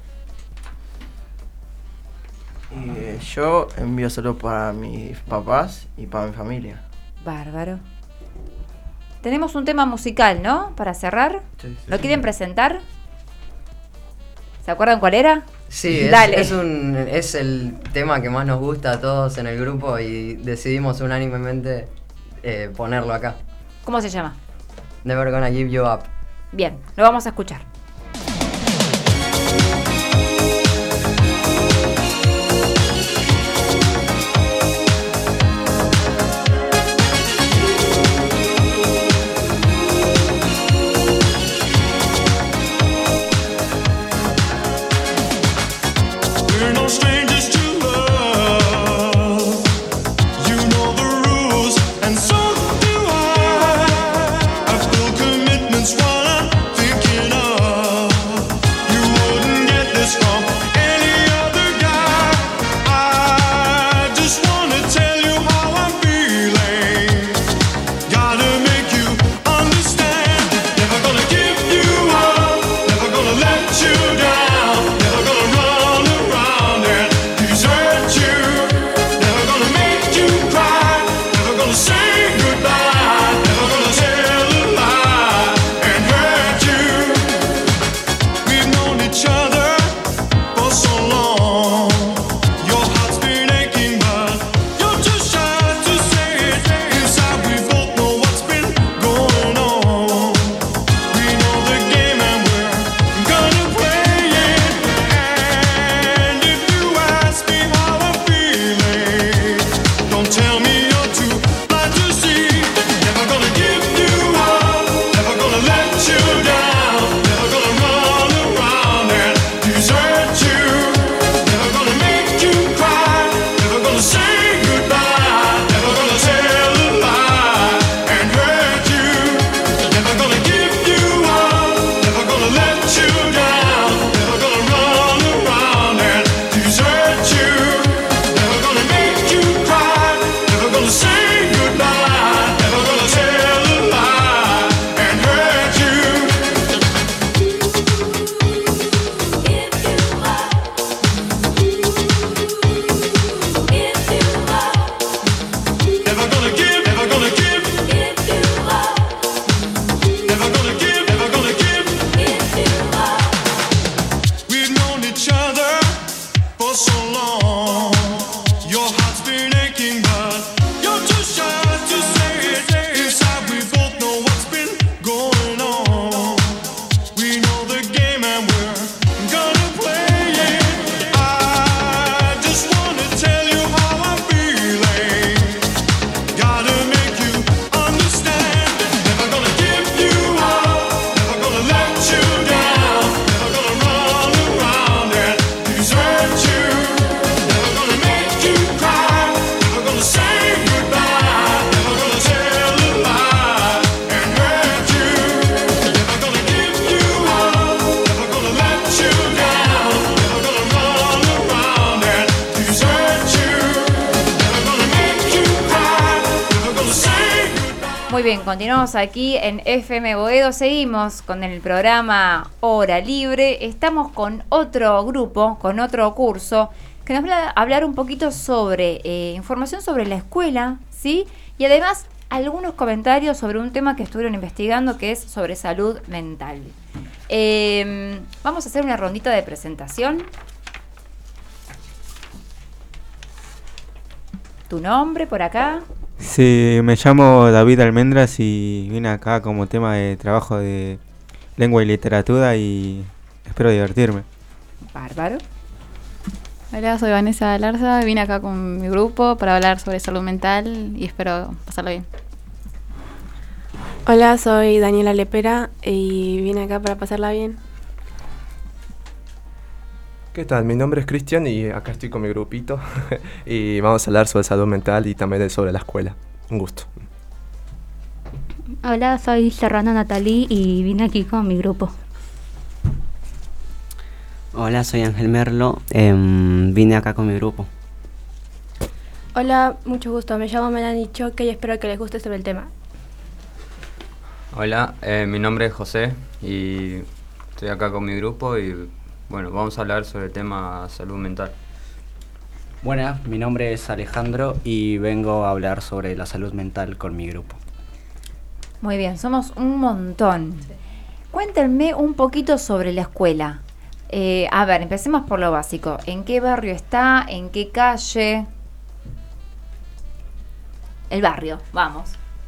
S16: Y, eh, yo envío saludos para mis papás y para mi familia.
S2: Bárbaro. Tenemos un tema musical, ¿no? Para cerrar.
S16: Sí, sí,
S2: ¿Lo
S16: sí.
S2: quieren presentar? ¿Se acuerdan cuál era?
S18: Sí, es,
S2: Dale.
S18: es, un, es el tema que más nos gusta a todos en el grupo y decidimos unánimemente eh, ponerlo acá.
S2: ¿Cómo se llama?
S18: Never Gonna Give You Up.
S2: Bien, lo vamos a escuchar.
S11: We're no strangers to love. You know the rules, and so do I. I feel commitment's what I'm thinking of. You wouldn't get this from any other guy. I just wanna tell you how I'm feeling. Gotta make you understand. Never gonna give you up. Never gonna let you down. Never gonna run around and desert you. Never gonna make you cry. Never gonna say goodbye. Never gonna tell a lie and hurt you. We've known each other for so long. Your heart's been aching, but you're too shy to say it. Inside we both know what's been going on. We know the game and we're gonna play it. And if you ask me how I'm feeling, don't tell me you're too blind to see. Never gonna give you up. Never gonna let you down. Never gonna run around and desert you. Never gonna make you cry. Never gonna say goodbye. Never gonna tell a lie and hurt you. Never gonna give you up. Never gonna let you down. Never gonna run around and desert you. Never gonna make you cry. Never gonna say goodbye. Never gonna tell a lie and hurt you. Never gonna give, never gonna give. Never gonna give, never gonna give. We've known each other for so long. Your heart's been aching, but you're too shy to say it. Inside we both know what's been going on. We know the game and we're gonna play it. I just wanna tell you how I'm feeling. Gotta make you understand. Never gonna give you up. Never gonna let you down. Never gonna run around and desert you. Never gonna make you cry. Never gonna say goodbye. Never gonna tell a lie and hurt you. Never gonna give you up. Never gonna let you down. Never gonna run around and desert you. Never gonna make you cry. Never gonna say goodbye.
S2: Muy bien, continuamos aquí en F M Boedo. Seguimos con el programa Hora Libre. Estamos con otro grupo, con otro curso, que nos va a hablar un poquito sobre eh, información sobre la escuela, ¿sí? Y además algunos comentarios sobre un tema que estuvieron investigando, que es sobre salud mental. Eh, vamos a hacer una rondita de presentación. ¿Tu nombre por acá?
S20: Sí, me llamo David Almendras y vine acá como tema de trabajo de lengua y literatura y espero divertirme.
S2: Bárbaro.
S21: Hola, soy Vanessa Larza, vine acá con mi grupo para hablar sobre salud mental y espero pasarlo bien.
S22: Hola, soy Daniela Lepera y vine acá para pasarla bien.
S23: ¿Qué tal? Mi nombre es Cristian y acá estoy con mi grupito y vamos a hablar sobre salud mental y también sobre la escuela. Un gusto.
S24: Hola, soy Serrano Natalí y vine aquí con mi grupo.
S25: Hola, soy Ángel Merlo, eh, vine acá con mi grupo.
S22: Hola, mucho gusto, me llamo Melanie Choque y espero que les guste sobre el tema.
S26: Hola, eh, mi nombre es José y estoy acá con mi grupo y bueno, vamos a hablar sobre el tema salud mental.
S27: Buenas, mi nombre es Alejandro y vengo a hablar sobre la salud mental con mi grupo.
S2: Muy bien, somos un montón. Cuéntenme un poquito sobre la escuela. Eh, a ver, empecemos por lo básico. ¿En qué barrio está? ¿En qué calle? El barrio, vamos.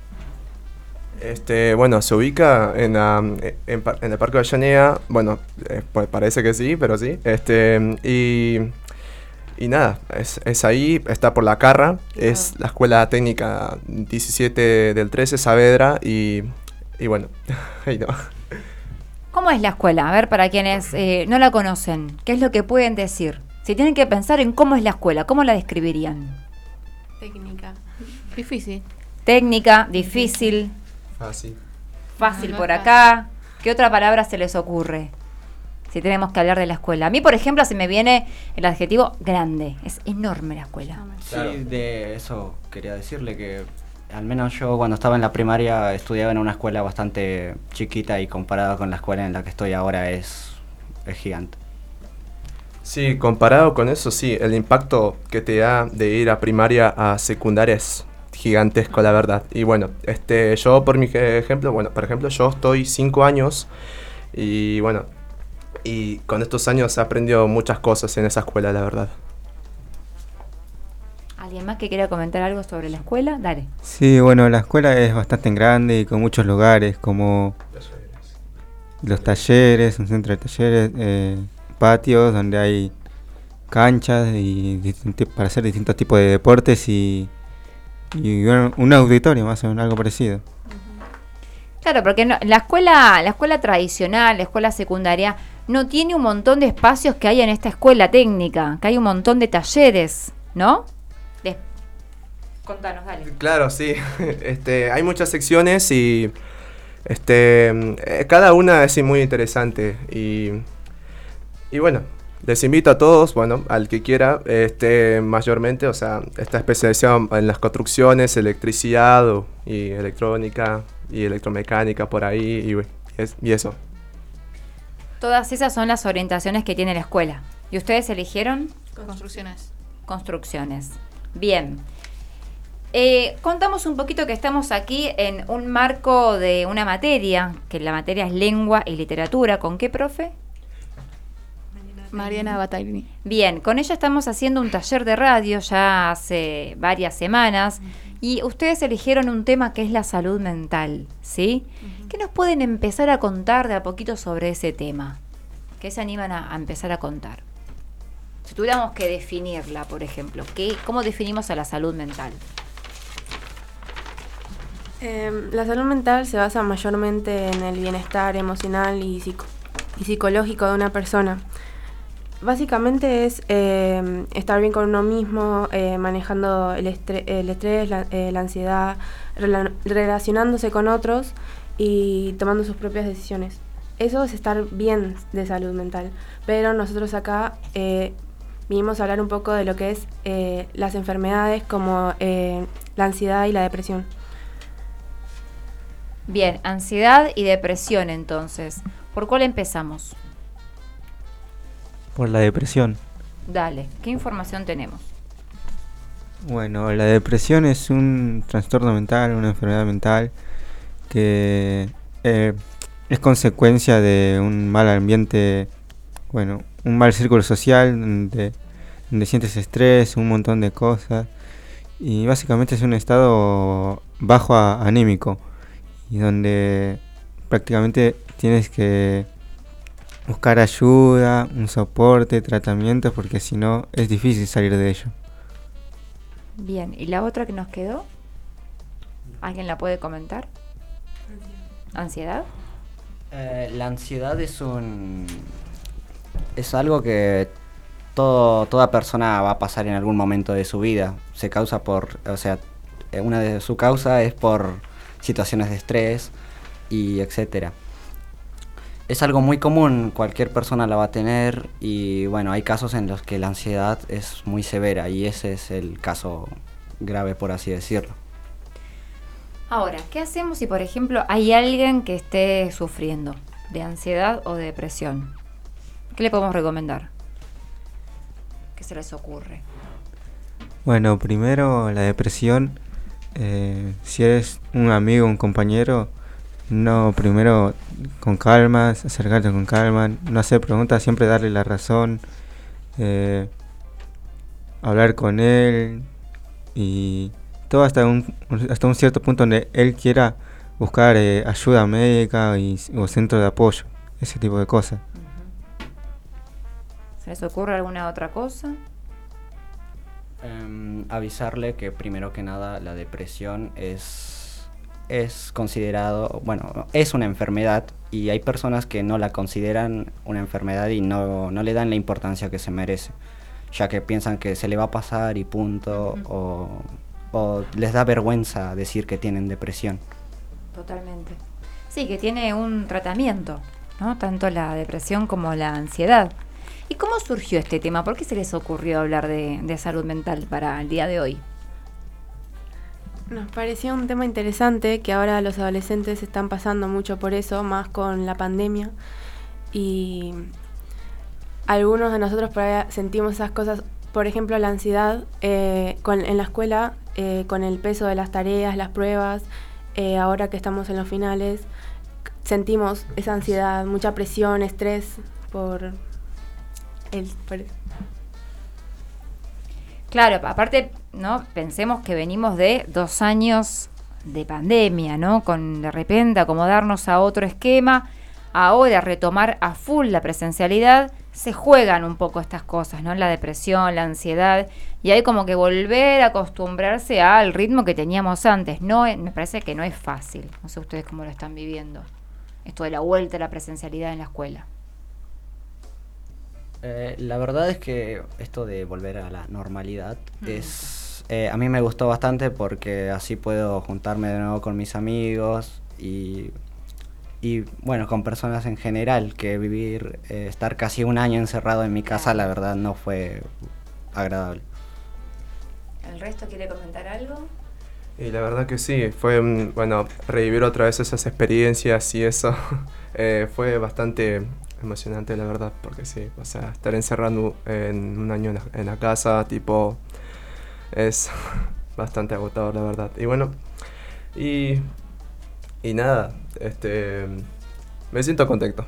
S23: Este, bueno, se ubica en, la, en, en el Parque Avellaneda, bueno, eh, pues parece que sí, pero sí, este, y, y nada, es, es ahí, está por la Carra, es la Escuela Técnica diecisiete del trece, Saavedra, y, y bueno, ahí no.
S2: ¿Cómo es la escuela? A ver, para quienes eh, no la conocen, ¿qué es lo que pueden decir? Si tienen que pensar en cómo es la escuela, ¿cómo la describirían?
S21: Técnica. Difícil.
S2: Técnica, difícil.
S23: Fácil.
S2: Fácil por acá. ¿Qué otra palabra se les ocurre? Si tenemos que hablar de la escuela. A mí, por ejemplo, se me viene el adjetivo grande. Es enorme la escuela.
S27: Sí, de eso quería decirle que al menos yo cuando estaba en la primaria estudiaba en una escuela bastante chiquita y comparado con la escuela en la que estoy ahora es, es gigante.
S23: Sí, comparado con eso, sí, el impacto que te da de ir a primaria a secundaria es gigantesco, la verdad. Y bueno, este, yo por mi ejemplo, bueno, por ejemplo, yo estoy cinco años y bueno, y con estos años he aprendido muchas cosas en esa escuela, la verdad.
S2: ¿Alguien más que quiera comentar algo sobre la escuela? Dale.
S20: Sí, bueno, la escuela es bastante grande y con muchos lugares, como los talleres, un centro de talleres, eh, patios donde hay canchas y distinti- para hacer distintos tipos de deportes y, y un, un auditorio más o menos, algo parecido.
S2: Claro, porque no, la escuela, la escuela tradicional, la escuela secundaria, no tiene un montón de espacios que hay en esta escuela técnica, que hay un montón de talleres, ¿no? De... Contanos, dale.
S23: Claro, sí. Este, hay muchas secciones y este, eh, cada una es muy interesante y, y bueno, les invito a todos, bueno, al que quiera, este, mayormente, o sea, está especializado en las construcciones, electricidad o, y electrónica y electromecánica por ahí y, y, y eso.
S2: Todas esas son las orientaciones que tiene la escuela. ¿Y ustedes eligieron?
S21: Construcciones.
S2: Construcciones. Bien. Eh, contamos un poquito que estamos aquí en un marco de una materia, que la materia es lengua y literatura. ¿Con qué, profe?
S21: Mariana Battaglini.
S2: Bien, con ella estamos haciendo un taller de radio ya hace varias semanas y ustedes eligieron un tema que es la salud mental, ¿sí? Uh-huh. ¿Qué nos pueden empezar a contar de a poquito sobre ese tema? ¿Qué se animan a, a empezar a contar? Si tuviéramos que definirla, por ejemplo, ¿qué, ¿cómo definimos a la salud mental?
S22: Eh, la salud mental se basa mayormente en el bienestar emocional y, psico- y psicológico de una persona. Básicamente es eh, estar bien con uno mismo, eh, manejando el, estre- el estrés, la, eh, la ansiedad, rela- relacionándose con otros y tomando sus propias decisiones. Eso es estar bien de salud mental. Pero nosotros acá eh, vinimos a hablar un poco de lo que es eh, las enfermedades como eh, la ansiedad y la depresión.
S2: Bien, ansiedad y depresión entonces. ¿Por cuál empezamos?
S20: Por la depresión.
S2: Dale, ¿qué información tenemos?
S20: Bueno, la depresión es un trastorno mental, una enfermedad mental que eh, es consecuencia de un mal ambiente, bueno, un mal círculo social donde, donde sientes estrés, un montón de cosas y básicamente es un estado bajo a- anímico y donde prácticamente tienes que buscar ayuda, un soporte, tratamientos, porque si no es difícil salir de ello.
S2: Bien, ¿y la otra que nos quedó? ¿Alguien la puede comentar? ¿Ansiedad?
S27: Eh, la ansiedad es un es algo que todo, toda persona va a pasar en algún momento de su vida. Se causa por, o sea, eh, una de su causa es por situaciones de estrés y etcétera. Es algo muy común, cualquier persona la va a tener y bueno, hay casos en los que la ansiedad es muy severa y ese es el caso grave, por así decirlo.
S2: Ahora, ¿qué hacemos si, por ejemplo, hay alguien que esté sufriendo de ansiedad o de depresión? ¿Qué le podemos recomendar? ¿Qué se les ocurre?
S20: Bueno, primero la depresión, eh, si eres un amigo, un compañero, no, primero con calma, acercarte con calma, no hacer preguntas, siempre darle la razón, eh, hablar con él y todo hasta un, hasta un cierto punto donde él quiera buscar eh, ayuda médica y, o centro de apoyo, ese tipo de cosas.
S2: ¿Se les ocurre alguna otra cosa?
S27: Um, avisarle que primero que nada la depresión es, es considerado, bueno, es una enfermedad y hay personas que no la consideran una enfermedad y no, no le dan la importancia que se merece, ya que piensan que se le va a pasar y punto, uh-huh. o, o les da vergüenza decir que tienen depresión.
S2: Totalmente. Sí, que tiene un tratamiento, ¿no? Tanto la depresión como la ansiedad. ¿Y cómo surgió este tema? ¿Por qué se les ocurrió hablar de, de salud mental para el día de hoy?
S22: Nos pareció un tema interesante, que ahora los adolescentes están pasando mucho por eso, más con la pandemia. Y algunos de nosotros por ahí sentimos esas cosas, por ejemplo la ansiedad eh, con, en la escuela, eh, con el peso de las tareas, las pruebas, eh, ahora que estamos en los finales, sentimos esa ansiedad, mucha presión, estrés por... El, por...
S2: Claro, aparte, ¿no? Pensemos que venimos de dos años de pandemia, ¿no? Con de repente acomodarnos a otro esquema, ahora retomar a full la presencialidad, se juegan un poco estas cosas, ¿no? La depresión, la ansiedad, y hay como que volver a acostumbrarse al ritmo que teníamos antes. No, me parece que no es fácil. No sé ustedes cómo lo están viviendo. Esto de la vuelta a la presencialidad en la escuela.
S27: Eh, la verdad es que esto de volver a la normalidad mm. es eh, a mí me gustó bastante porque así puedo juntarme de nuevo con mis amigos y, y bueno, con personas en general, que vivir, eh, estar casi un año encerrado en mi casa, la verdad no fue agradable.
S2: ¿El resto quiere comentar algo?
S23: Y la verdad que sí, fue, bueno, revivir otra vez esas experiencias y eso eh, fue bastante emocionante, la verdad, porque sí, o sea, estar encerrado en un año en la, en la casa, tipo, es bastante agotador, la verdad. Y bueno, y, y nada, este, me siento contento.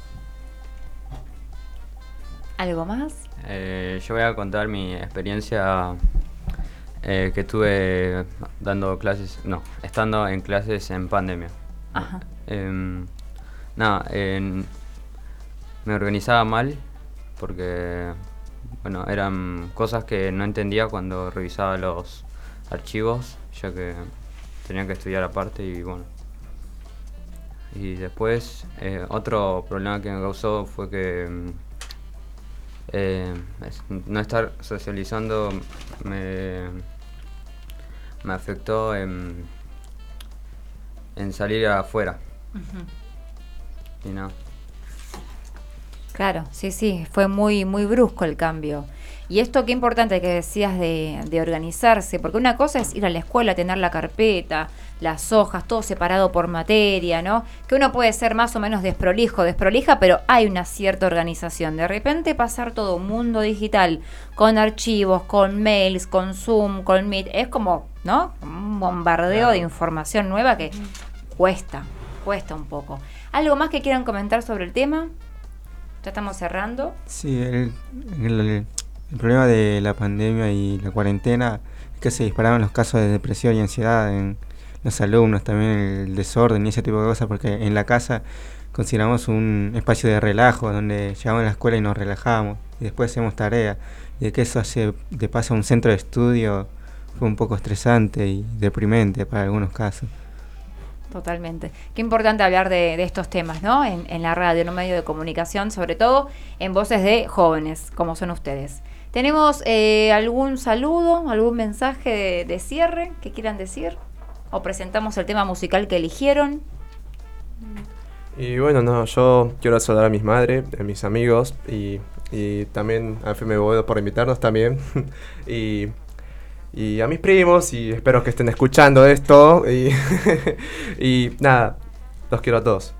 S2: ¿Algo más?
S26: Eh, yo voy a contar mi experiencia eh, que estuve dando clases, no, estando en clases en pandemia.
S2: Ajá.
S26: Eh, nada, en... me organizaba mal porque, bueno, eran cosas que no entendía cuando revisaba los archivos, ya que tenía que estudiar aparte y bueno. Y después, eh, otro problema que me causó fue que eh, no estar socializando me, me afectó en, en salir afuera. Uh-huh. Y nada.
S2: Claro, sí, sí, fue muy muy brusco el cambio. Y esto qué importante que decías de, de organizarse, porque una cosa es ir a la escuela, tener la carpeta, las hojas, todo separado por materia, ¿no? Que uno puede ser más o menos desprolijo, desprolija, pero hay una cierta organización. De repente pasar todo un mundo digital, con archivos, con mails, con Zoom, con Meet, es como, ¿no? Un bombardeo claro. de información nueva que cuesta, cuesta un poco. ¿Algo más que quieran comentar sobre el tema? Ya estamos cerrando.
S20: Sí, el, el, el problema de la pandemia y la cuarentena que se disparaban los casos de depresión y ansiedad en los alumnos, también el desorden y ese tipo de cosas, porque en la casa consideramos un espacio de relajo, donde llegamos a la escuela y nos relajamos, y después hacemos tareas, y de que eso hace de paso a un centro de estudio fue un poco estresante y deprimente para algunos casos.
S2: Totalmente. Qué importante hablar de, de estos temas, ¿no? En, en la radio, en un medio de comunicación, sobre todo en voces de jóvenes, como son ustedes. ¿Tenemos eh, algún saludo, algún mensaje de, de cierre que quieran decir? ¿O presentamos el tema musical que eligieron?
S23: Y bueno, no, yo quiero saludar a mis madres, a mis amigos y, y también a F M Boedo por invitarnos también. y, y a mis primos, y espero que estén escuchando esto. Y, y nada, los quiero a todos.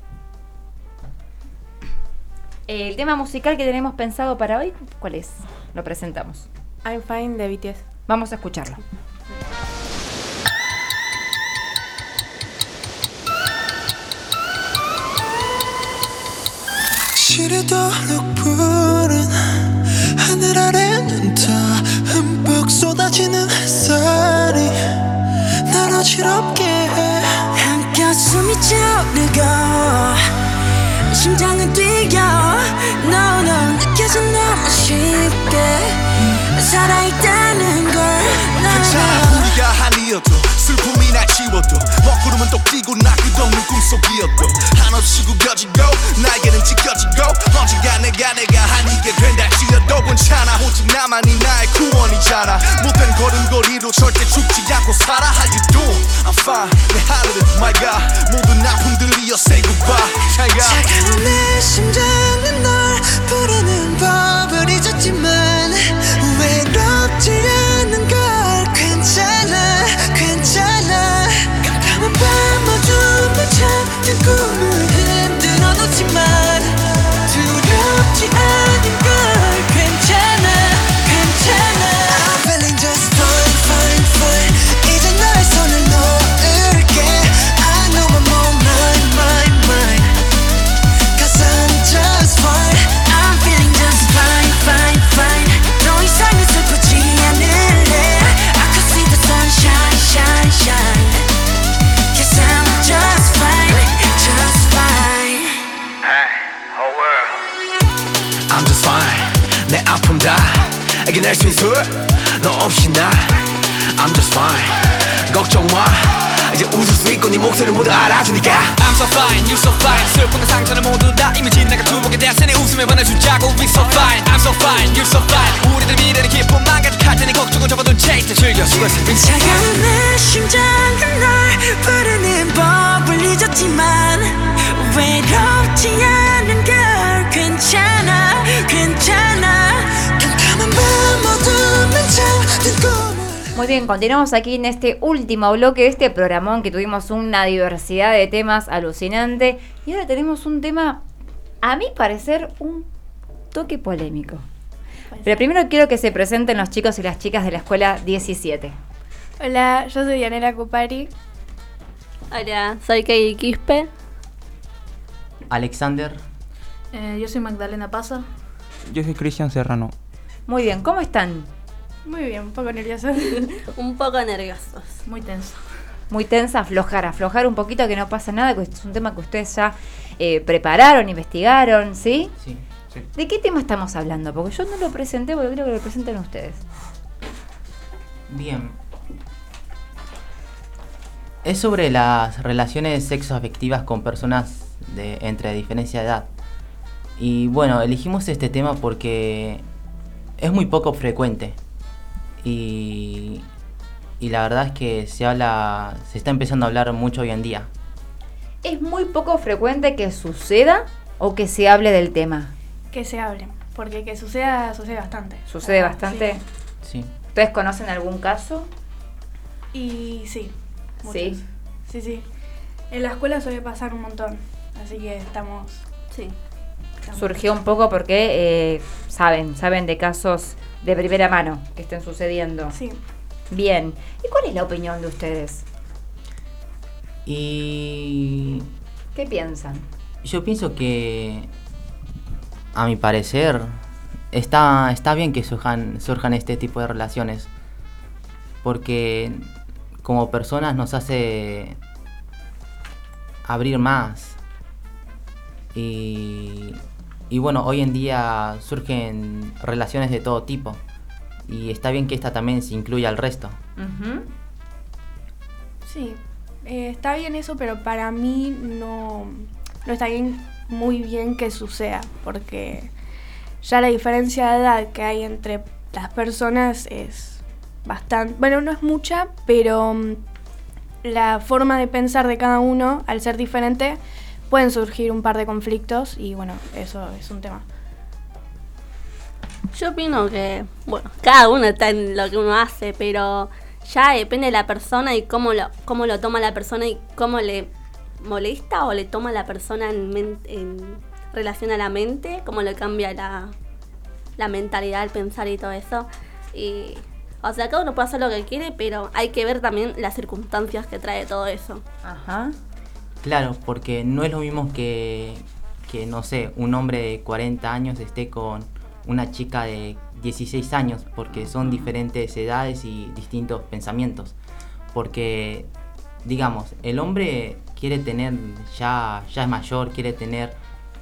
S2: El tema musical que tenemos pensado para hoy, ¿cuál es? Lo presentamos.
S22: I'm Fine de B T S.
S2: Vamos a escucharlo.
S11: 시리도록 푸른 하늘 아래는 다 흠뻑 쏟아지는 햇살이 날 어지럽게 해 한가슴이 차오르고 심장은 뛰어 No no 느껴져 너무 쉽게 살아있다는 걸 괜찮아 우리가 아니어도 슬픔이 날 지워도 먹구름은 또 끼고 나 끝없는 꿈속이었도 한없이 구겨지고 날개는 찢겨지고 언젠가 내가 내가 아니게 된다 지어도 괜찮아 오직 나만이 나의 구원이잖아 못된 걸음걸이로 절대 죽지 않고 살아 How you doing? I'm fine 내 하늘은 my God 모든 아픔들이여 say goodbye 차가운 내 심장은 널 부르는 법을 잊었지만 외롭지 않는 걸 괜찮아 괜찮아 깜깜한 밤 어둠을 찾는 꿈을 흔들어 놓지만 두렵지 않은 걸 괜찮아 괜찮아 I'm feeling just fine fine fine 이제 너의 손을 놓을게 I know I'm on mine mine mine Cause I'm just fine I'm feeling just fine fine fine 더 이상은 슬프지 않을래 I could see the sunshine shine shine Cause I'm just fine just fine Hey whole world I'm just fine 내 아픔 다 이겨낼 수 있어 너 없이 나 I'm just fine 걱정 마 이제 웃을 수 있고 네 목소리를 모두 알아주니까 I'm so fine, you so fine 슬픔과 상처는 모두 다 이미 지나가 두목에 대하세니 웃음을 보내주자고 We so fine, I'm so fine, you so fine 우리들 미래는 기쁨만 가득할 테니 걱정은 접어둔 채 이제 즐겨 수고했어 차가운 내 심장은 널 부르는 법을 잊었지만 외롭지 않은 걸 괜찮아 괜찮아 깜깜한 밤 어둠은 잠든 꿈
S2: Muy bien, continuamos aquí en este último bloque de este programón que tuvimos una diversidad de temas alucinante y ahora tenemos un tema, a mi parecer, un toque polémico. Pero primero quiero que se presenten los chicos y las chicas de la escuela diecisiete.
S1: Hola, yo soy Dianela Cupari.
S24: Hola, soy Kei Quispe.
S3: Alexander.
S4: Eh, yo soy Magdalena Paza.
S3: Yo soy Cristian Serrano.
S2: Muy bien, ¿cómo están?
S4: Muy bien, un poco nerviosa.
S24: Un poco nerviosos.
S4: Muy tenso.
S2: Muy tensa, aflojar, aflojar un poquito que no pasa nada, que es un tema que ustedes ya eh, prepararon, investigaron, ¿sí?
S3: Sí, sí.
S2: ¿De qué tema estamos hablando? Porque yo no lo presenté, porque creo que lo presenten ustedes.
S3: Bien. Es sobre las relaciones sexoafectivas con personas de entre diferencia de edad. Y bueno, elegimos este tema porque es muy poco frecuente. Y, y la verdad es que se habla, se está empezando a hablar mucho hoy en día.
S2: ¿Es muy poco frecuente que suceda o que se hable del tema?
S4: Que se hable, porque que suceda, sucede bastante.
S2: ¿Sucede bastante?
S3: Sí.
S2: ¿Ustedes conocen algún caso?
S4: Y sí. Muchos.
S2: ¿Sí?
S4: Sí, sí. En la escuela suele pasar un montón, así que estamos...
S24: Sí.
S4: estamos
S2: Surgió un poco porque eh, saben, saben de casos de primera mano que estén sucediendo.
S4: Sí.
S2: Bien. ¿Y cuál es la opinión de ustedes?
S3: Y
S2: ¿Qué piensan?
S3: yo pienso que, a mi parecer, está, está bien que surjan, surjan este tipo de relaciones. porque como personas nos hace abrir más. Y, y bueno, hoy en día surgen relaciones de todo tipo. Y está bien que esta también se incluya al resto.
S2: Ujú.
S4: Sí, eh, está bien eso, pero para mí no, no está bien, muy bien que suceda, porque ya la diferencia de edad que hay entre las personas es bastante, bueno, no es mucha, pero mm, la forma de pensar de cada uno, al ser diferente, pueden surgir un par de conflictos y bueno, eso es un tema.
S5: Yo opino que, bueno, cada uno está en lo que uno hace, pero ya depende de la persona y cómo lo, cómo lo toma la persona y cómo le molesta o le toma la persona en, men- en relación a la mente, cómo le cambia la, la mentalidad, el pensar y todo eso. Y, o sea, cada uno puede hacer lo que quiere, pero hay que ver también las circunstancias que trae todo eso.
S2: Ajá.
S3: Claro, porque no es lo mismo que, que, no sé, un hombre de cuarenta años esté con una chica de dieciséis años, porque son diferentes edades y distintos pensamientos. Porque, digamos, el hombre quiere tener, ya, ya es mayor, quiere tener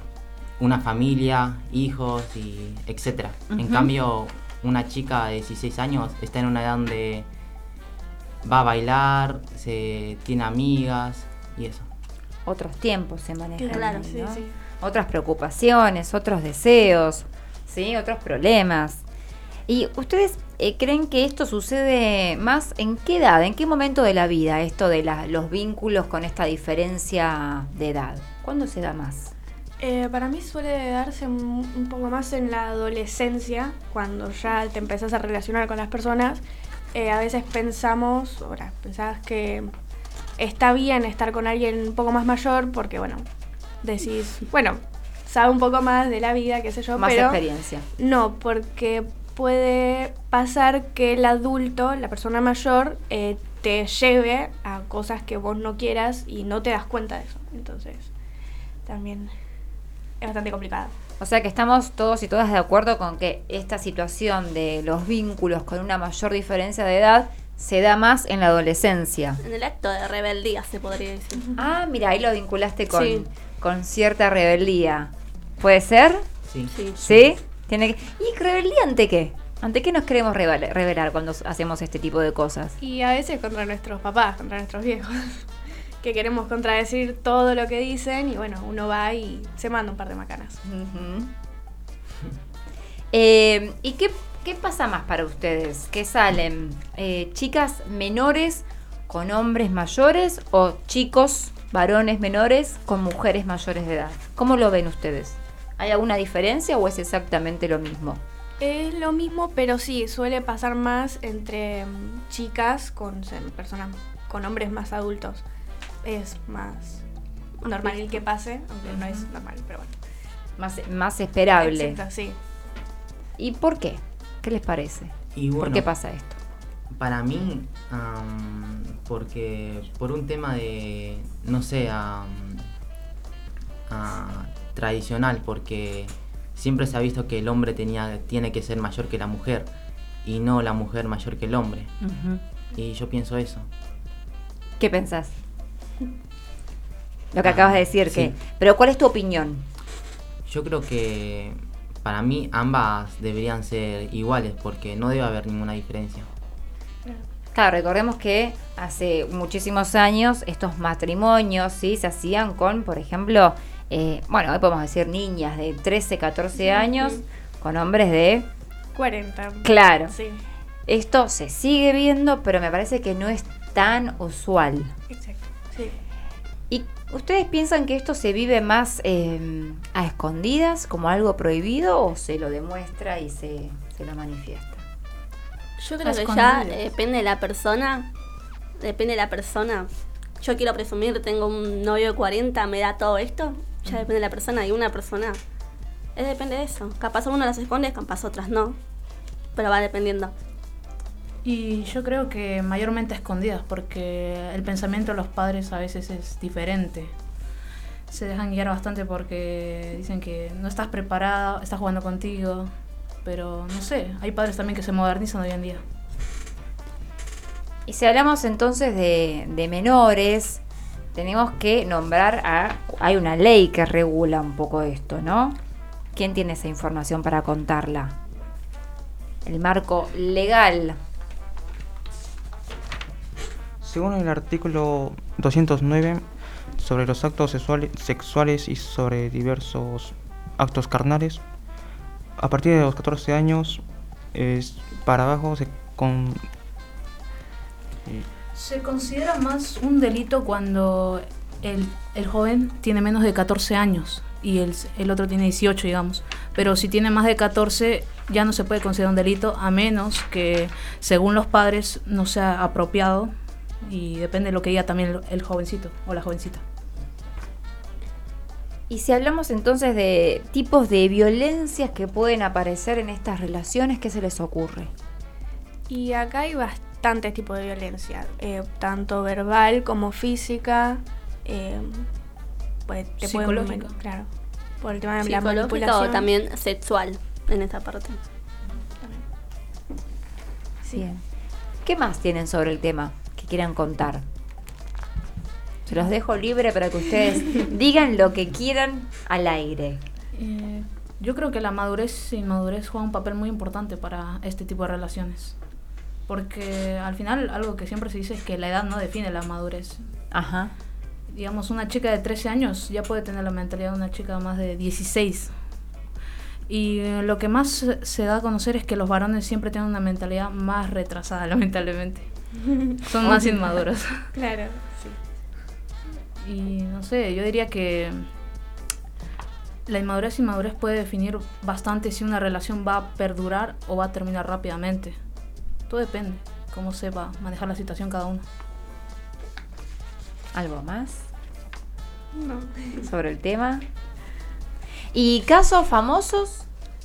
S3: una familia, hijos y etcétera. En
S2: Ujú.
S3: cambio, una chica de dieciséis años está en una edad donde va a bailar, se tiene amigas y eso.
S2: Otros tiempos se manejan.
S5: Claro,
S2: ahí,
S5: sí,
S2: ¿no?
S5: sí.
S2: Otras preocupaciones, otros deseos, ¿sí? Otros problemas. ¿Y ustedes eh, creen que esto sucede más en qué edad, en qué momento de la vida, esto de la- los vínculos con esta diferencia de edad? ¿Cuándo se da más?
S4: Eh, para mí suele darse un, un poco más en la adolescencia, cuando ya te empezás a relacionar con las personas. Eh, a veces pensamos, ahora, pensás que está bien estar con alguien un poco más mayor porque, bueno, decís, bueno, sabe un poco más de la vida, qué sé yo,
S2: Más
S4: pero
S2: experiencia.
S4: no, porque puede pasar que el adulto, la persona mayor, eh, te lleve a cosas que vos no quieras y no te das cuenta de eso. Entonces, también es bastante complicado.
S2: O sea que estamos todos y todas de acuerdo con que esta situación de los vínculos con una mayor diferencia de edad se da más en la adolescencia.
S5: En el acto de rebeldía, se podría decir.
S2: Ah, mira, ahí lo vinculaste con,
S5: Sí.
S2: con cierta rebeldía. ¿Puede ser?
S3: Sí.
S5: Sí.
S2: ¿Sí? Tiene que... ¿Y rebeldía ante qué? ¿Ante qué nos queremos rebel- rebelar cuando hacemos este tipo de cosas?
S4: Y a veces contra nuestros papás, contra nuestros viejos, que queremos contradecir todo lo que dicen y bueno, uno va y se manda un par de macanas.
S2: Ujú. Eh, ¿Y qué, qué pasa más para ustedes? ¿Qué salen? Eh, ¿Chicas menores con hombres mayores o chicos, varones menores con mujeres mayores de edad? ¿Cómo lo ven ustedes? ¿Hay alguna diferencia o es exactamente lo mismo?
S4: Es lo mismo, pero sí, suele pasar más entre mm, chicas con se- personas, con hombres más adultos. Es más normal que pase, aunque no es normal, pero bueno.
S2: Más, más esperable.
S4: Exacto, sí.
S2: ¿Y por qué? ¿Qué les parece?
S3: Y
S2: ¿Por
S3: bueno,
S2: qué pasa esto?
S3: Para mí, am, porque por un tema de, no sé, am, ah, tradicional, porque siempre se ha visto que el hombre tenía, tiene que ser mayor que la mujer y no la mujer mayor que el hombre.
S2: Ujú.
S3: Y yo pienso eso.
S2: ¿Qué pensás? Lo que
S3: Ah,
S2: acabas de decir,
S3: sí.
S2: que... Pero ¿cuál es tu opinión?
S3: Yo creo que para mí ambas deberían ser iguales porque no debe haber ninguna diferencia.
S2: Claro, recordemos que hace muchísimos años estos matrimonios, ¿sí? Se hacían con, por ejemplo, eh, bueno, hoy podemos decir niñas de trece, catorce años con hombres de...
S4: cuarenta.
S2: Claro.
S4: Sí.
S2: Esto se sigue viendo, pero me parece que no es tan usual.
S4: Exacto. Sí.
S2: ¿Y ustedes piensan que esto se vive más eh, a escondidas, como algo prohibido, o se lo demuestra y se, se lo manifiesta?
S5: Yo creo que
S2: Escondido.
S5: ya eh, depende de la persona. Depende de la persona. Yo quiero presumir, tengo un novio de cuarenta, me da todo esto. Ya depende de la persona. Y una persona, es depende de eso. Capaz uno las esconde, capaz otras no. Pero va dependiendo.
S7: Y yo creo que mayormente a escondidas, porque el pensamiento de los padres a veces es diferente. Se dejan guiar bastante porque dicen que no estás preparada, estás jugando contigo. Pero no sé, hay padres también que se modernizan hoy en día.
S2: Y si hablamos entonces de, de menores, tenemos que nombrar a... Hay una ley que regula un poco esto, ¿no? ¿Quién tiene esa información para contarla? El marco legal.
S8: Según el artículo doscientos nueve sobre los actos sexuales, sexuales y sobre diversos actos carnales, a partir de los catorce años es para abajo se con...
S7: Se considera más un delito cuando el, el joven tiene menos de catorce años y el, el otro tiene dieciocho, digamos. Pero si tiene más de catorce ya no se puede considerar un delito, a menos que según los padres no sea apropiado, y depende de lo que diga también el, el jovencito o la jovencita.
S2: Y si hablamos entonces de tipos de violencias que pueden aparecer en estas relaciones, ¿qué se les ocurre?
S4: Y acá hay bastantes tipos de violencia, eh, tanto verbal como física, eh, pues te
S7: psicológica.
S4: Pueden, claro, por el tema de la
S5: Psicológica
S4: manipulación.
S5: o también sexual en esta parte.
S2: Sí. Bien. ¿Qué más tienen sobre el tema que quieran contar? Se los dejo libre para que ustedes digan lo que quieran al aire.
S7: Eh, yo creo que la madurez e inmadurez juega un papel muy importante para este tipo de relaciones. Porque al final algo que siempre se dice es que la edad no define la madurez.
S2: Ajá.
S7: Digamos, una chica de trece años ya puede tener la mentalidad de una chica más de dieciséis. Y eh, lo que más se da a conocer es que los varones siempre tienen una mentalidad más retrasada, lamentablemente. Son más inmaduros.
S4: Claro, sí.
S7: Y no sé, yo diría que la inmadurez e inmadurez puede definir bastante si una relación va a perdurar o va a terminar rápidamente. Todo depende cómo sepa manejar la situación cada uno.
S2: ¿Algo más?
S4: No.
S2: Sobre el tema. ¿Y casos famosos?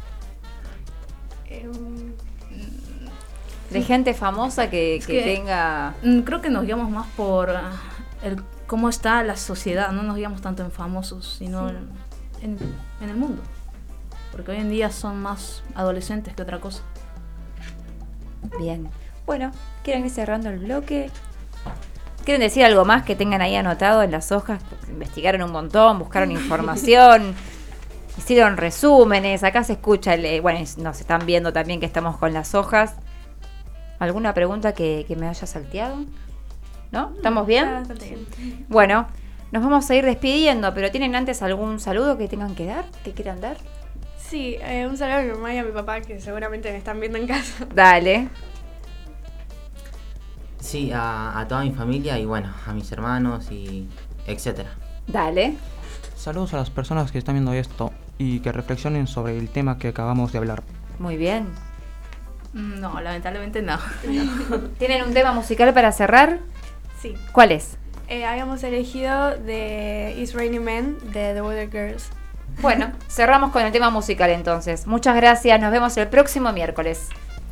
S4: Eh,
S2: de gente famosa que,
S7: es
S2: que,
S7: que
S2: tenga...
S7: Creo que nos guiamos más por uh, el cómo está la sociedad. No nos guiamos tanto en famosos, sino
S4: Sí.
S7: en, en, en el mundo. Porque hoy en día son más adolescentes que otra cosa.
S2: Bien. Bueno, ¿quieren ir cerrando el bloque? ¿Quieren decir algo más que tengan ahí anotado en las hojas? Investigaron un montón, buscaron información, hicieron resúmenes. Acá se escucha, el, bueno, nos están viendo también que estamos con las hojas. ¿Alguna pregunta que, que me haya salteado? ¿No? ¿Estamos bien?
S4: Ah, bastante bien.
S2: Bueno, nos vamos a ir despidiendo, pero ¿tienen antes algún saludo que tengan que dar? ¿Que quieran dar?
S4: Sí, eh, un saludo a mi mamá y a mi papá que seguramente me están viendo en casa.
S2: Dale.
S3: Sí, a, a toda mi familia y bueno, a mis hermanos y etcétera.
S2: Dale.
S8: Saludos a las personas que están viendo esto y que reflexionen sobre el tema que acabamos de hablar.
S2: Muy bien.
S7: No, lamentablemente no.
S2: ¿Tienen un tema musical para cerrar?
S4: Sí.
S2: ¿Cuál es?
S4: Eh, habíamos elegido de It's Raining Men de The Weather Girls.
S2: Bueno, cerramos con el tema musical entonces. Muchas gracias, nos vemos el próximo miércoles.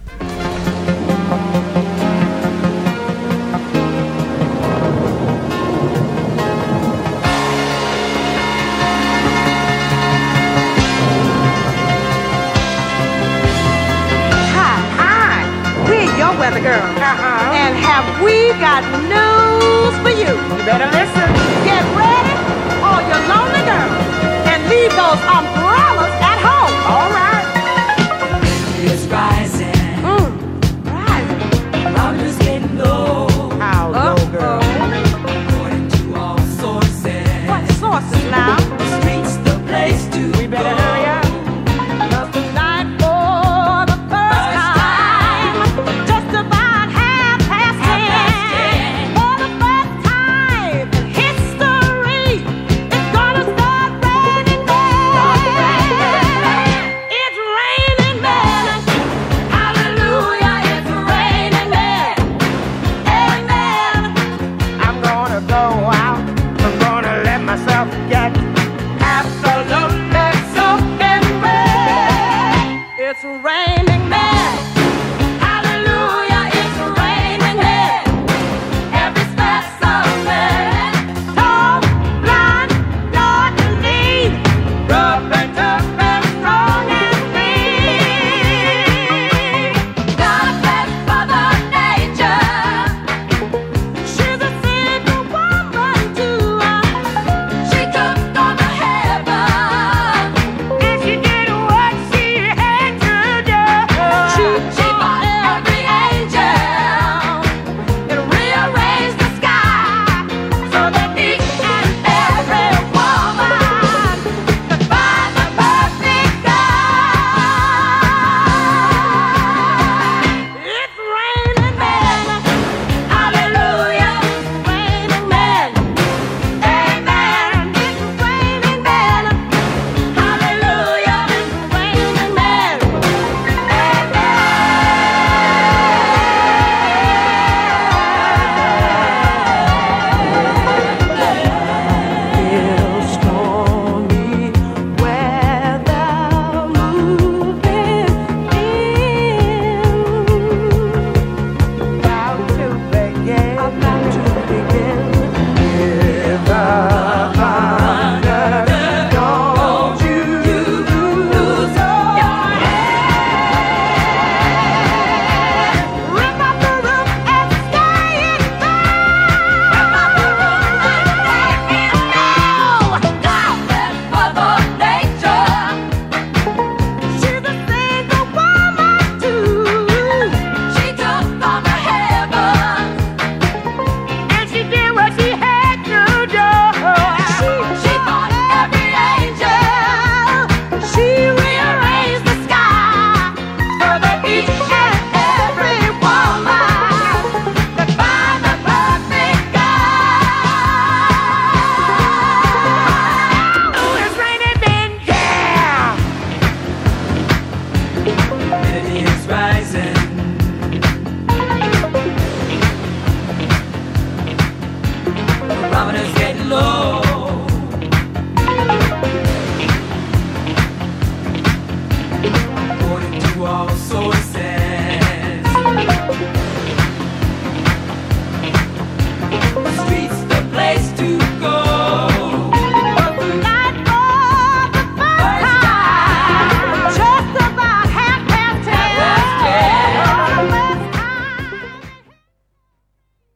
S9: Weather Girl. Uh-huh. And have we got news for you? You better listen. Get ready, all your lonely girls, and leave those umbrellas at home. All right.
S11: It's rising.
S9: Mm. Rising.
S11: Numbers getting low.
S9: How low, girl?
S11: According to all sources.
S9: What sources now?
S11: The streets, the place to
S9: We better
S11: go.
S9: hurry up. Cause tonight for the first time, just about half past ten. For the first time in history, it's gonna start raining men.
S11: rising.